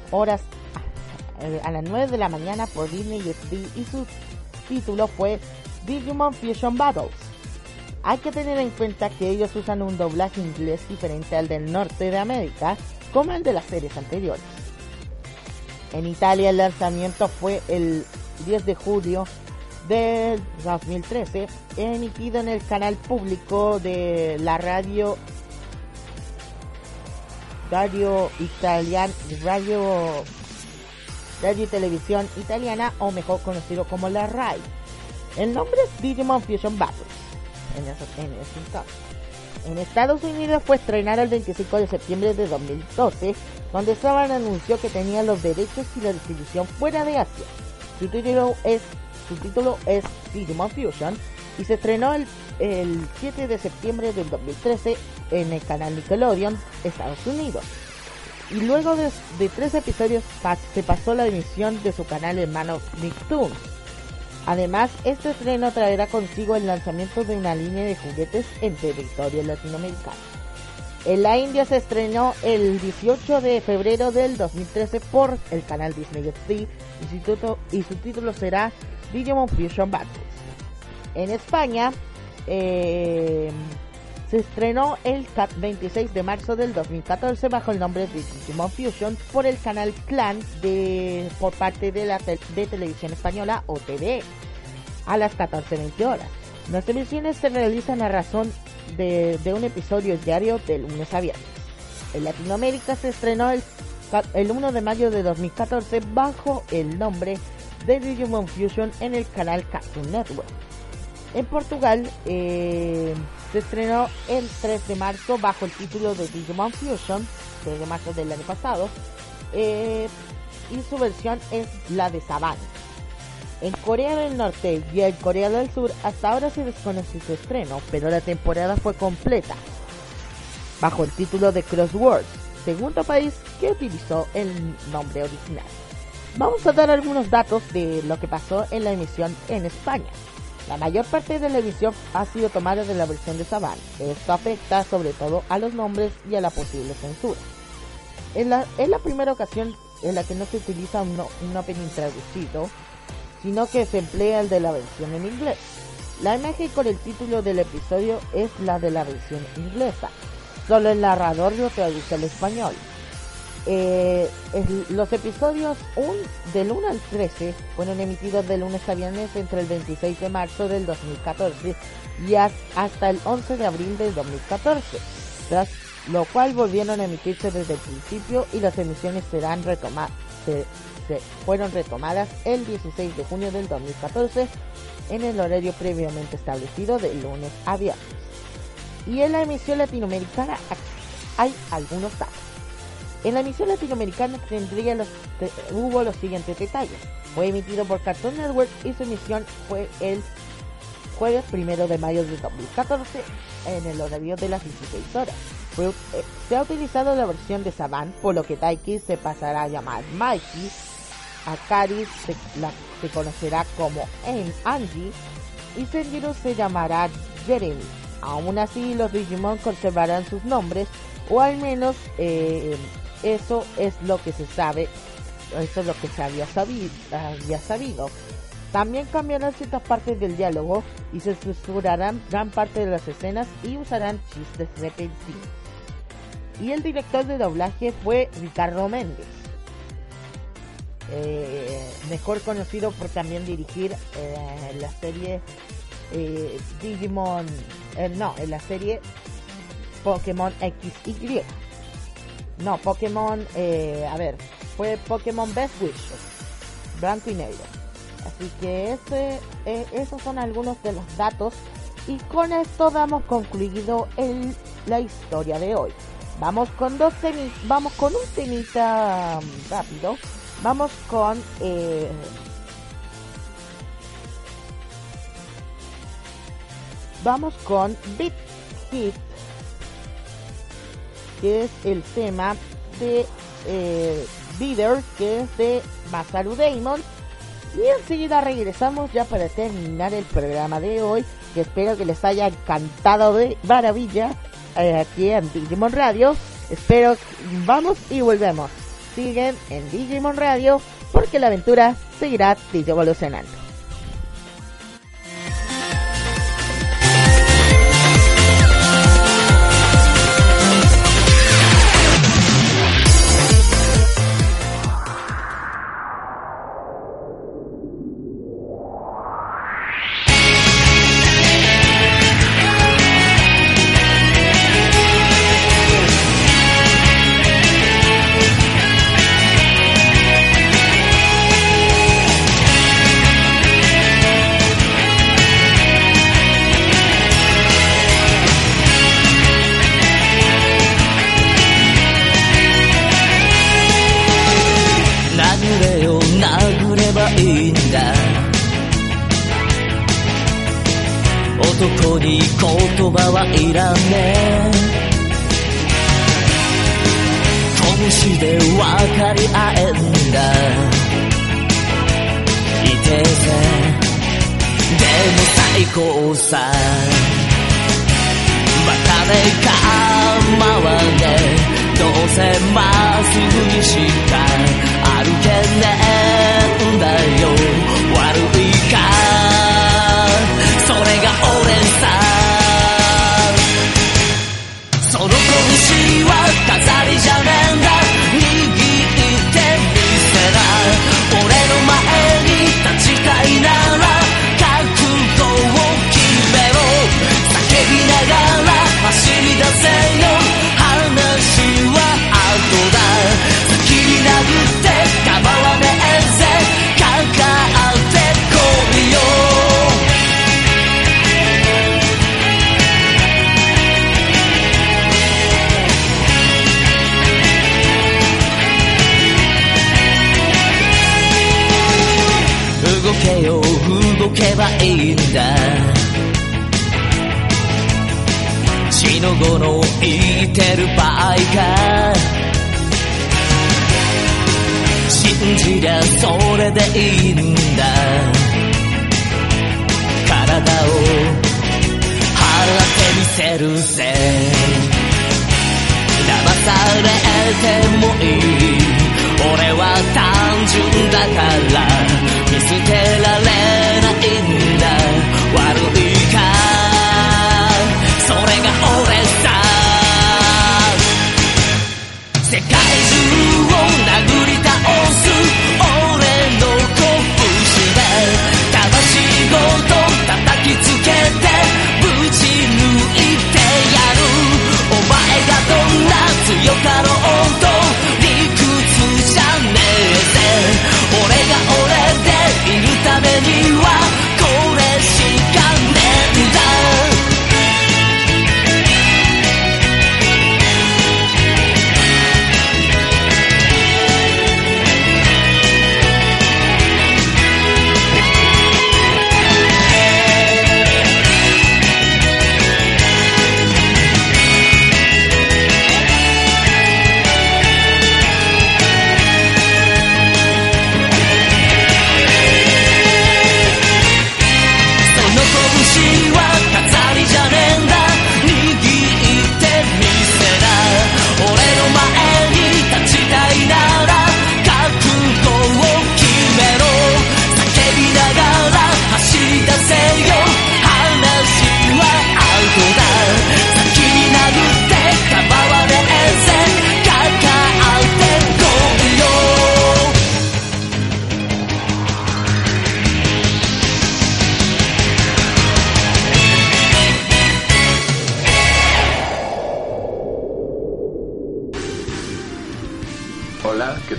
de la mañana por Disney XD, y su título fue Digimon Fusion Battles. Hay que tener en cuenta que ellos usan un doblaje inglés diferente al del norte de América, como el de las series anteriores. En Italia el lanzamiento fue el 10 de julio del 2013, emitido en el canal público de la radio y televisión italiana, o mejor conocido como la RAI. El nombre es Digimon Fusion Battles. En Estados Unidos fue estrenado el 25 de septiembre de 2012, donde Saban anunció que tenía los derechos y la distribución fuera de Asia. Su título es Digimon Fusion y se estrenó el 7 de septiembre del 2013 en el canal Nickelodeon, Estados Unidos. Y luego de 3 episodios se pasó la emisión de su canal hermano Nicktoons. Además, este estreno traerá consigo el lanzamiento de una línea de juguetes en territorio latinoamericano. En la India se estrenó el 18 de febrero del 2013 por el canal Disney XD y su título será Digimon Fusion Battles. En España se estrenó el 26 de marzo del 2014 bajo el nombre de Digimon Fusion por el canal Clan por parte de de Televisión Española, o TVE, a las 14:20 horas. Las emisiones se realizan a razón de un episodio diario de lunes a viernes. En Latinoamérica se estrenó el 1 de mayo de 2014 bajo el nombre de Digimon Fusion en el canal Cartoon Network. En Portugal se estrenó el 3 de marzo bajo el título de Digimon Fusion, 3 de marzo del año pasado, y su versión es la de Saban. En Corea del Norte y en Corea del Sur hasta ahora se desconoce su estreno, pero la temporada fue completa bajo el título de Crosswords, segundo país que utilizó el nombre original. Vamos a dar algunos datos de lo que pasó en la emisión en España. La mayor parte de la emisión ha sido tomada de la versión de Saban. Esto afecta sobre todo a los nombres y a la posible censura. Es la primera ocasión en la que no se utiliza un opening traducido, sino que se emplea el de la versión en inglés. La imagen con el título del episodio es la de la versión inglesa. Solo el narrador lo traduce al español. Los episodios del 1 al 13 fueron emitidos de lunes a viernes entre el 26 de marzo del 2014 y hasta el 11 de abril del 2014, tras lo cual volvieron a emitirse desde el principio y las emisiones fueron retomadas el 16 de junio del 2014 en el horario previamente establecido de lunes a viernes. Y en la emisión latinoamericana hay algunos datos. En la emisión latinoamericana hubo los siguientes detalles. Fue emitido por Cartoon Network y su emisión fue el jueves 1 de mayo de 2014 en el horario de las 16 horas. Se ha utilizado la versión de Saban, por lo que Taiki se pasará a llamar Mikey, Akari se conocerá como Angie y Senjiro se llamará Jeremy. Aún así, los Digimon conservarán sus nombres, o al menos eso es lo que se sabe, eso es lo que se había sabido. También cambiarán ciertas partes del diálogo y se censurarán gran parte de las escenas y usarán chistes repetidos. Y el director de doblaje fue Ricardo Méndez, mejor conocido por también dirigir la serie Digimon, en la serie Pokémon XY. No, Pokémon, fue Pokémon Best Wishes, blanco y negro. Así que esos son algunos de los datos y con esto damos concluido la historia de hoy. Vamos con un temita rápido. Vamos con Beat Hit, que es el tema de Beater, que es de Masaru Damon. Y enseguida regresamos ya para terminar el programa de hoy, que espero que les haya encantado de maravilla aquí en Digimon Radio. Vamos y volvemos. Siguen en Digimon Radio porque la aventura seguirá evolucionando. 男に言葉はいらねえ拳で分かり合えんだいてぜでも最高さバカで構わねえどうせまっすぐにしか歩けねえんだよ悪いかそれが俺さその拳は飾りじゃねえんだ握ってみせな俺の前に立ちたいなら覚悟を決めろ叫びながら走り出せよ話は後だ先に殴って構わねえぜかかってこいよ動けよ動けばいいんだ死の後の言ってる場合か信じりゃそれでいいんだ体を張ってみせるぜ騙されてもいい俺は単純だから見捨てられないんだ悪いかそれが俺さ世界中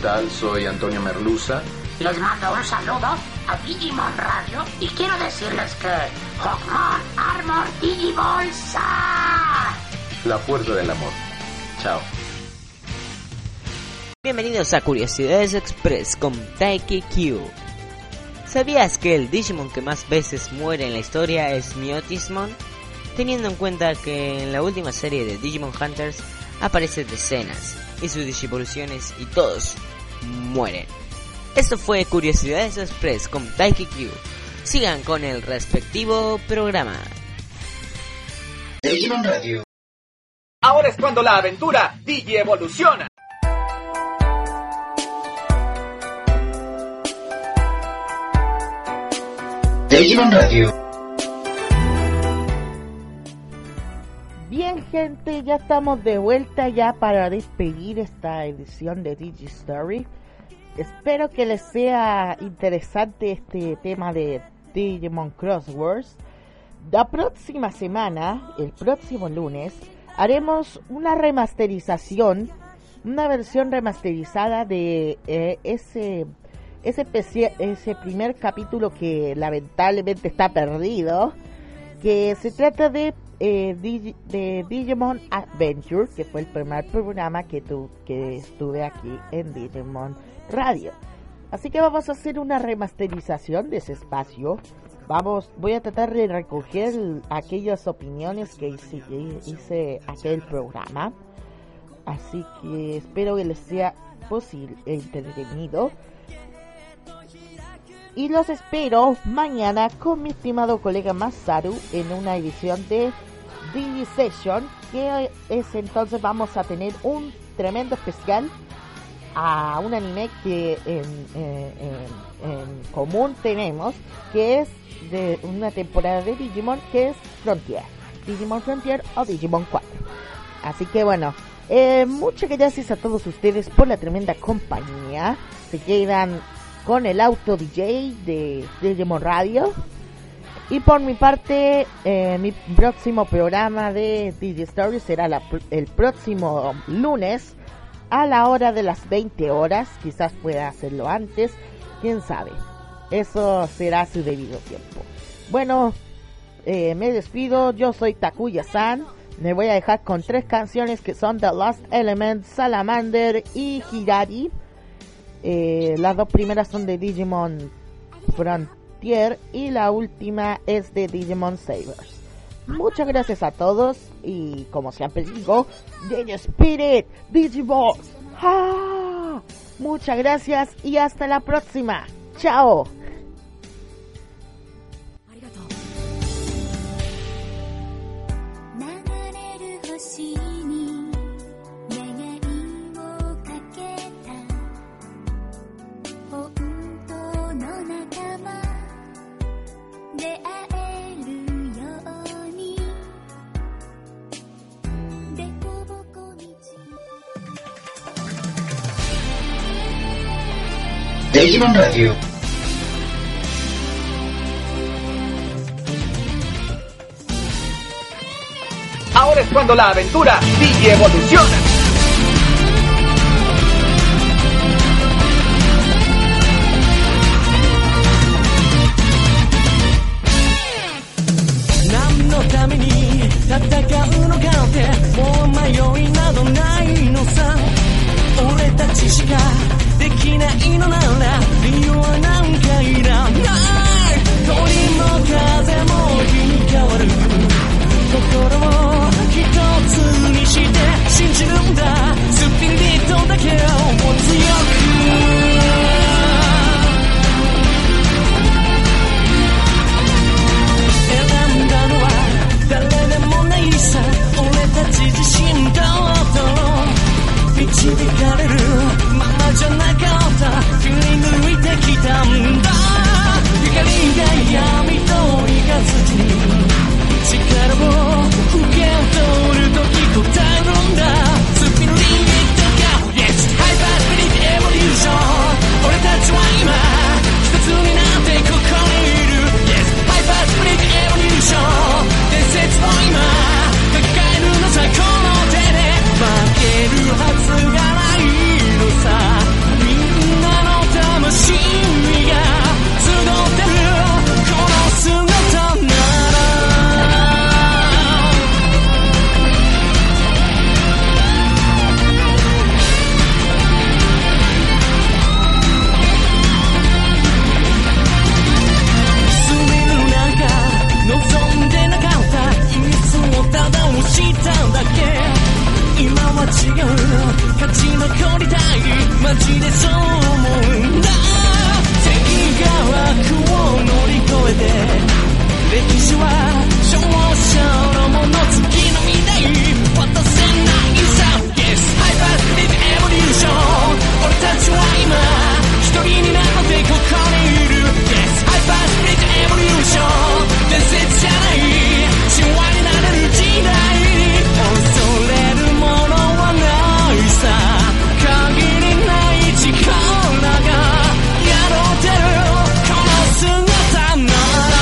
tal? Soy Antonio Merluza. Les mando un saludo a Digimon Radio y quiero decirles que Hawkmon Armor Digibolsa. La fuerza del amor. Chao. Bienvenidos a Curiosidades Express con Taiki Q. ¿Sabías que el Digimon que más veces muere en la historia es Myotismon? Teniendo en cuenta que en la última serie de Digimon Hunters aparecen decenas y sus digivoluciones y todos mueren. Esto fue Curiosidades Express con Taiki Q. Sigan con el respectivo programa. Digimon Radio. Ahora es cuando la aventura Digi evoluciona. Digimon Radio. Bien, gente, ya estamos de vuelta ya para despedir esta edición de Digi Story. Espero que les sea interesante este tema de Digimon Crosswords. La próxima semana, el próximo lunes, haremos una remasterización, una versión remasterizada de ese primer capítulo que lamentablemente está perdido, que se trata de Digimon Adventure, que fue el primer programa que estuve aquí en Digimon Radio. Así que vamos a hacer una remasterización de ese espacio. Voy a tratar de recoger aquellas opiniones que hice aquel programa. Así que espero que les sea posible entretenido. Y los espero mañana con mi estimado colega Masaru en una edición de Digi Session, que es entonces vamos a tener un tremendo especial a un anime que en común tenemos, que es de una temporada de Digimon, que es Frontier, Digimon Frontier o Digimon 4. Así que bueno, muchas gracias a todos ustedes por la tremenda compañía. Se quedan con el auto DJ de Digimon Radio. Y por mi parte, mi próximo programa de Digi Story será el próximo lunes a la hora de las 20 horas. Quizás pueda hacerlo antes, quién sabe. Eso será su debido tiempo. Bueno, me despido. Yo soy Takuya-san. Me voy a dejar con 3 canciones que son The Lost Element, Salamander y Hirari. Las 2 primeras son de Digimon Frontier y la última es de Digimon Sabers. Muchas gracias a todos y como siempre digo, Digi Spirit, Digiballs. ¡Ah! Muchas gracias y hasta la próxima. ¡Chao! Digimon Radio. Ahora es cuando la aventura Digi evoluciona. 導かれるままじゃなかった振り抜いてきたんだ歴史は少々のもの月の未来渡せないさ Yes Hyper Speed Evolution 俺たちは今一人になってここにいる Yes Hyper Speed Evolution 伝説じゃない神話になれる時代恐れるものはないさ限りない力が宿ってるこの姿なら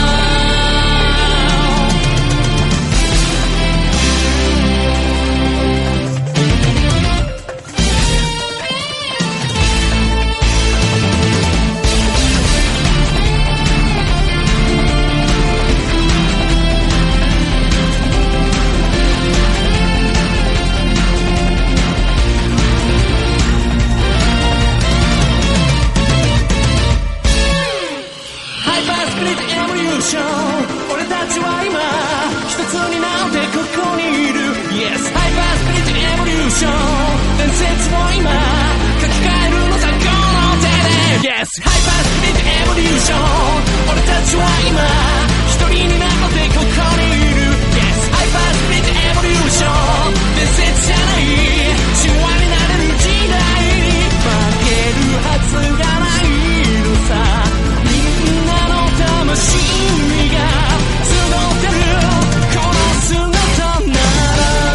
俺たちは今一つになってここにいる Yes Hyper Speed Evolution 伝説を今書き換えるのさこの手で Yes Hyper Speed Evolution 俺たちは今一人になってここにいる Yes Hyper Speed Evolution 伝説じゃない神話になれる時代負けるはずがないのさみんなの魂が集ってるこの姿なら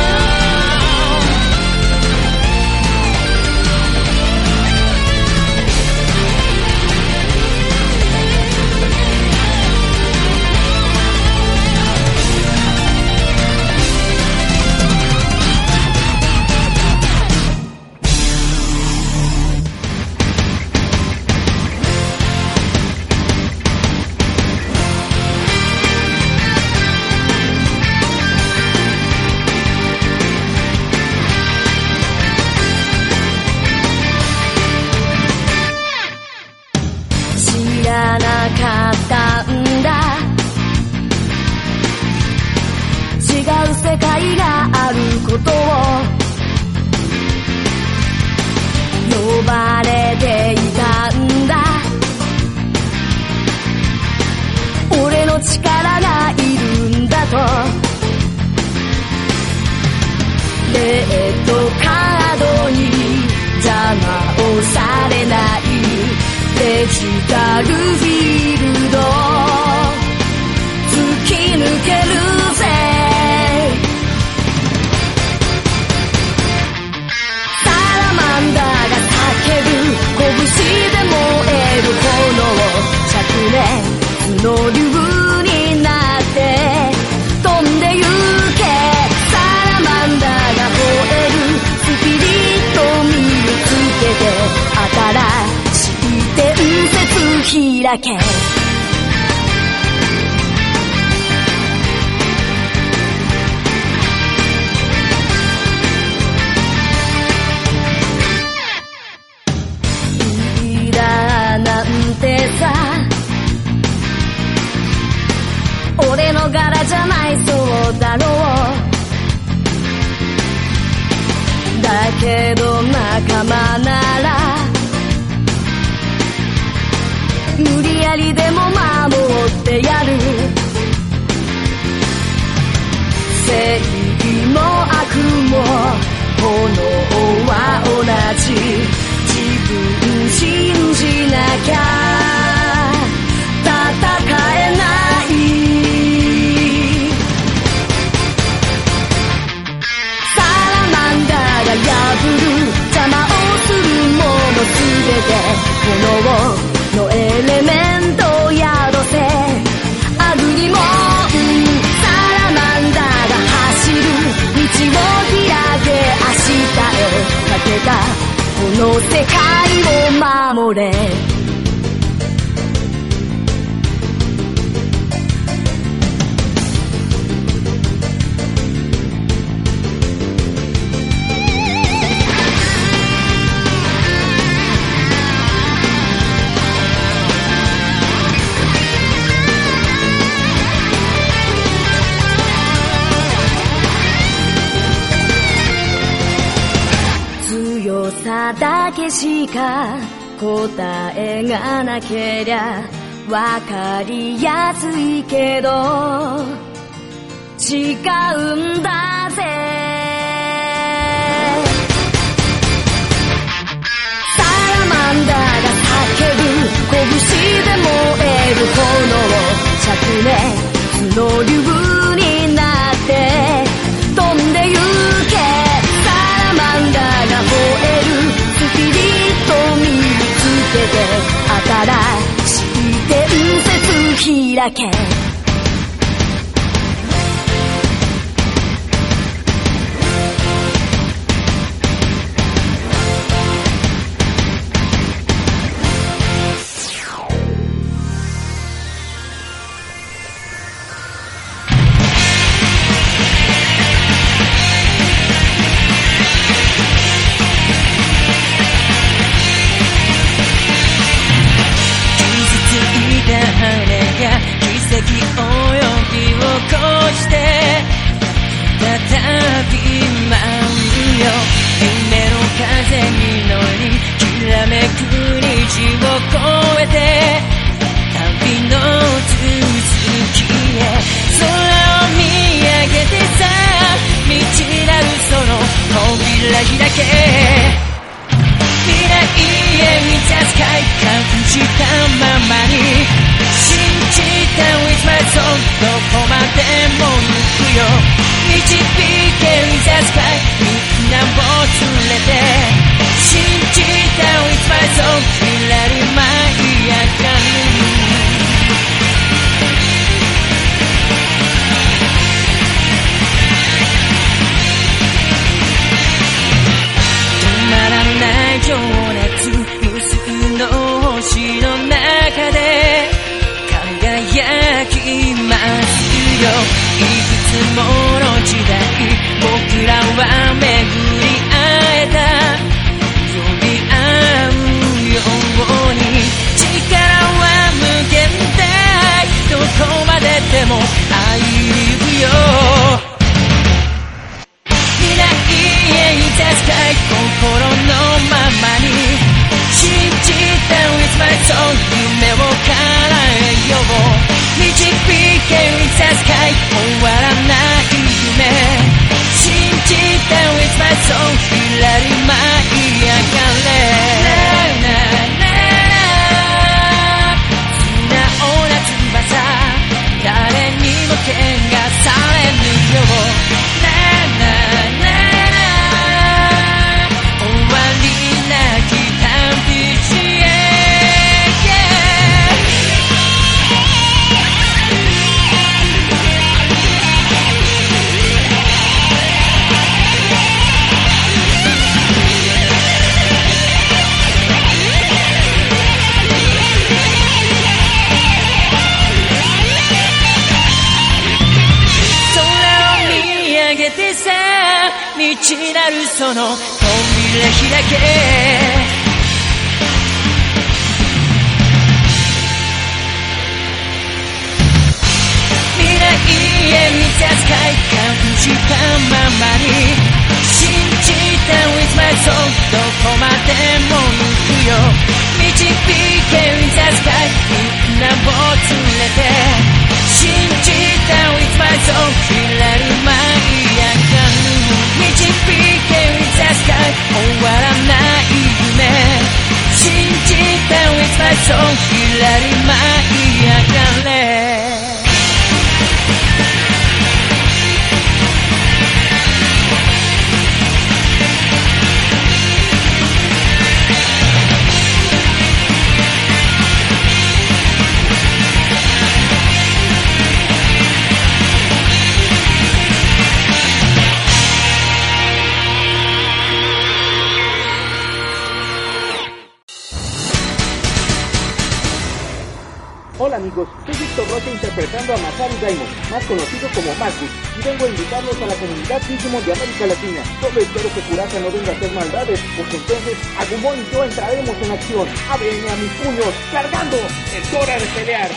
世界があることを呼ばれていたんだ俺の力がいるんだとレッドカードに邪魔をされないデジタルフィールド突き抜けるぜ拳で燃える炎灼熱の竜になって飛んでゆけサラマンダーが吠えるスピリット見つけて新しい伝説開けさ俺の柄じゃないそうだろうだけど仲間なら無理やりでも守ってやる正義も悪も炎は同じ自分信じなきゃ戦えないサラマンダーが破る邪魔をするものすべて炎のエレメントを宿せアグリモンサラマンダーが走る道を開け明日へかけたこの世界を守れさだけしか答えがなけりゃわかりやすいけど違うんだぜ。サラマンダーが叫ぶ拳で燃える炎、灼熱の竜になって飛んでゆけ。サラマンダーが吠えるスピリット見つけて新しい伝説開け。 その扉開け。未来へ満たす快感じたままに信じた With my soul どこまでも行くよ。導け With the sky みんなを連れて信じた With my soul 知られる舞い上がる。導け With the sky 終わらない夢信じた With my soul 知られる舞い上がれ。 Hola amigos, soy Víctor Rocha interpretando a Masaru Daimon, más conocido como Marcus, y vengo a invitarlos a la comunidad Digimon de América Latina. Solo espero que Kurata no venga a hacer maldades, porque entonces Agumon y yo entraremos en acción. ¡Ábreme a mis puños! ¡Cargando! ¡Es hora de pelear!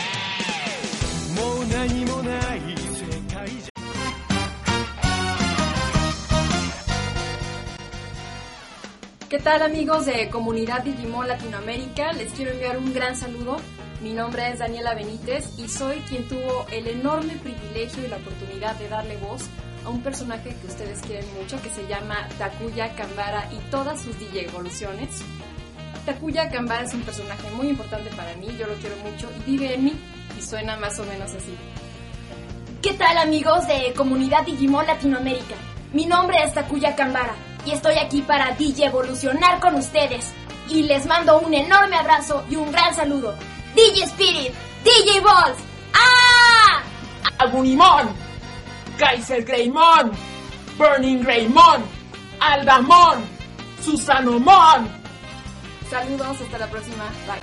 ¿Qué tal amigos de Comunidad Digimon Latinoamérica? Les quiero enviar un gran saludo. Mi nombre es Daniela Benítez y soy quien tuvo el enorme privilegio y la oportunidad de darle voz a un personaje que ustedes quieren mucho, que se llama Takuya Kambara y todas sus DJ evoluciones. Takuya Kambara es un personaje muy importante para mí, yo lo quiero mucho y vive en mí, y suena más o menos así. ¿Qué tal, amigos de Comunidad Digimon Latinoamérica? Mi nombre es Takuya Kambara y estoy aquí para DJ evolucionar con ustedes. Y les mando un enorme abrazo y un gran saludo. DJ Spirit, DJ Balls, ¡ah! Agunimon, Kaiser Greymon, Burning Greymon, Aldamon, Susanomon. Saludos, hasta la próxima, bye.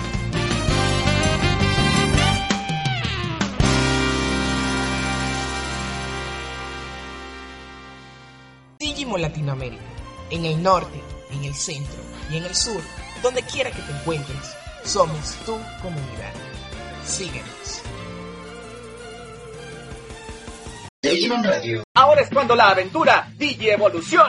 Digimon Latinoamérica, en el norte, en el centro y en el sur, donde quiera que te encuentres, somos tu comunidad. Síguenos. Digimon Radio. Ahora es cuando la aventura Digi Evolución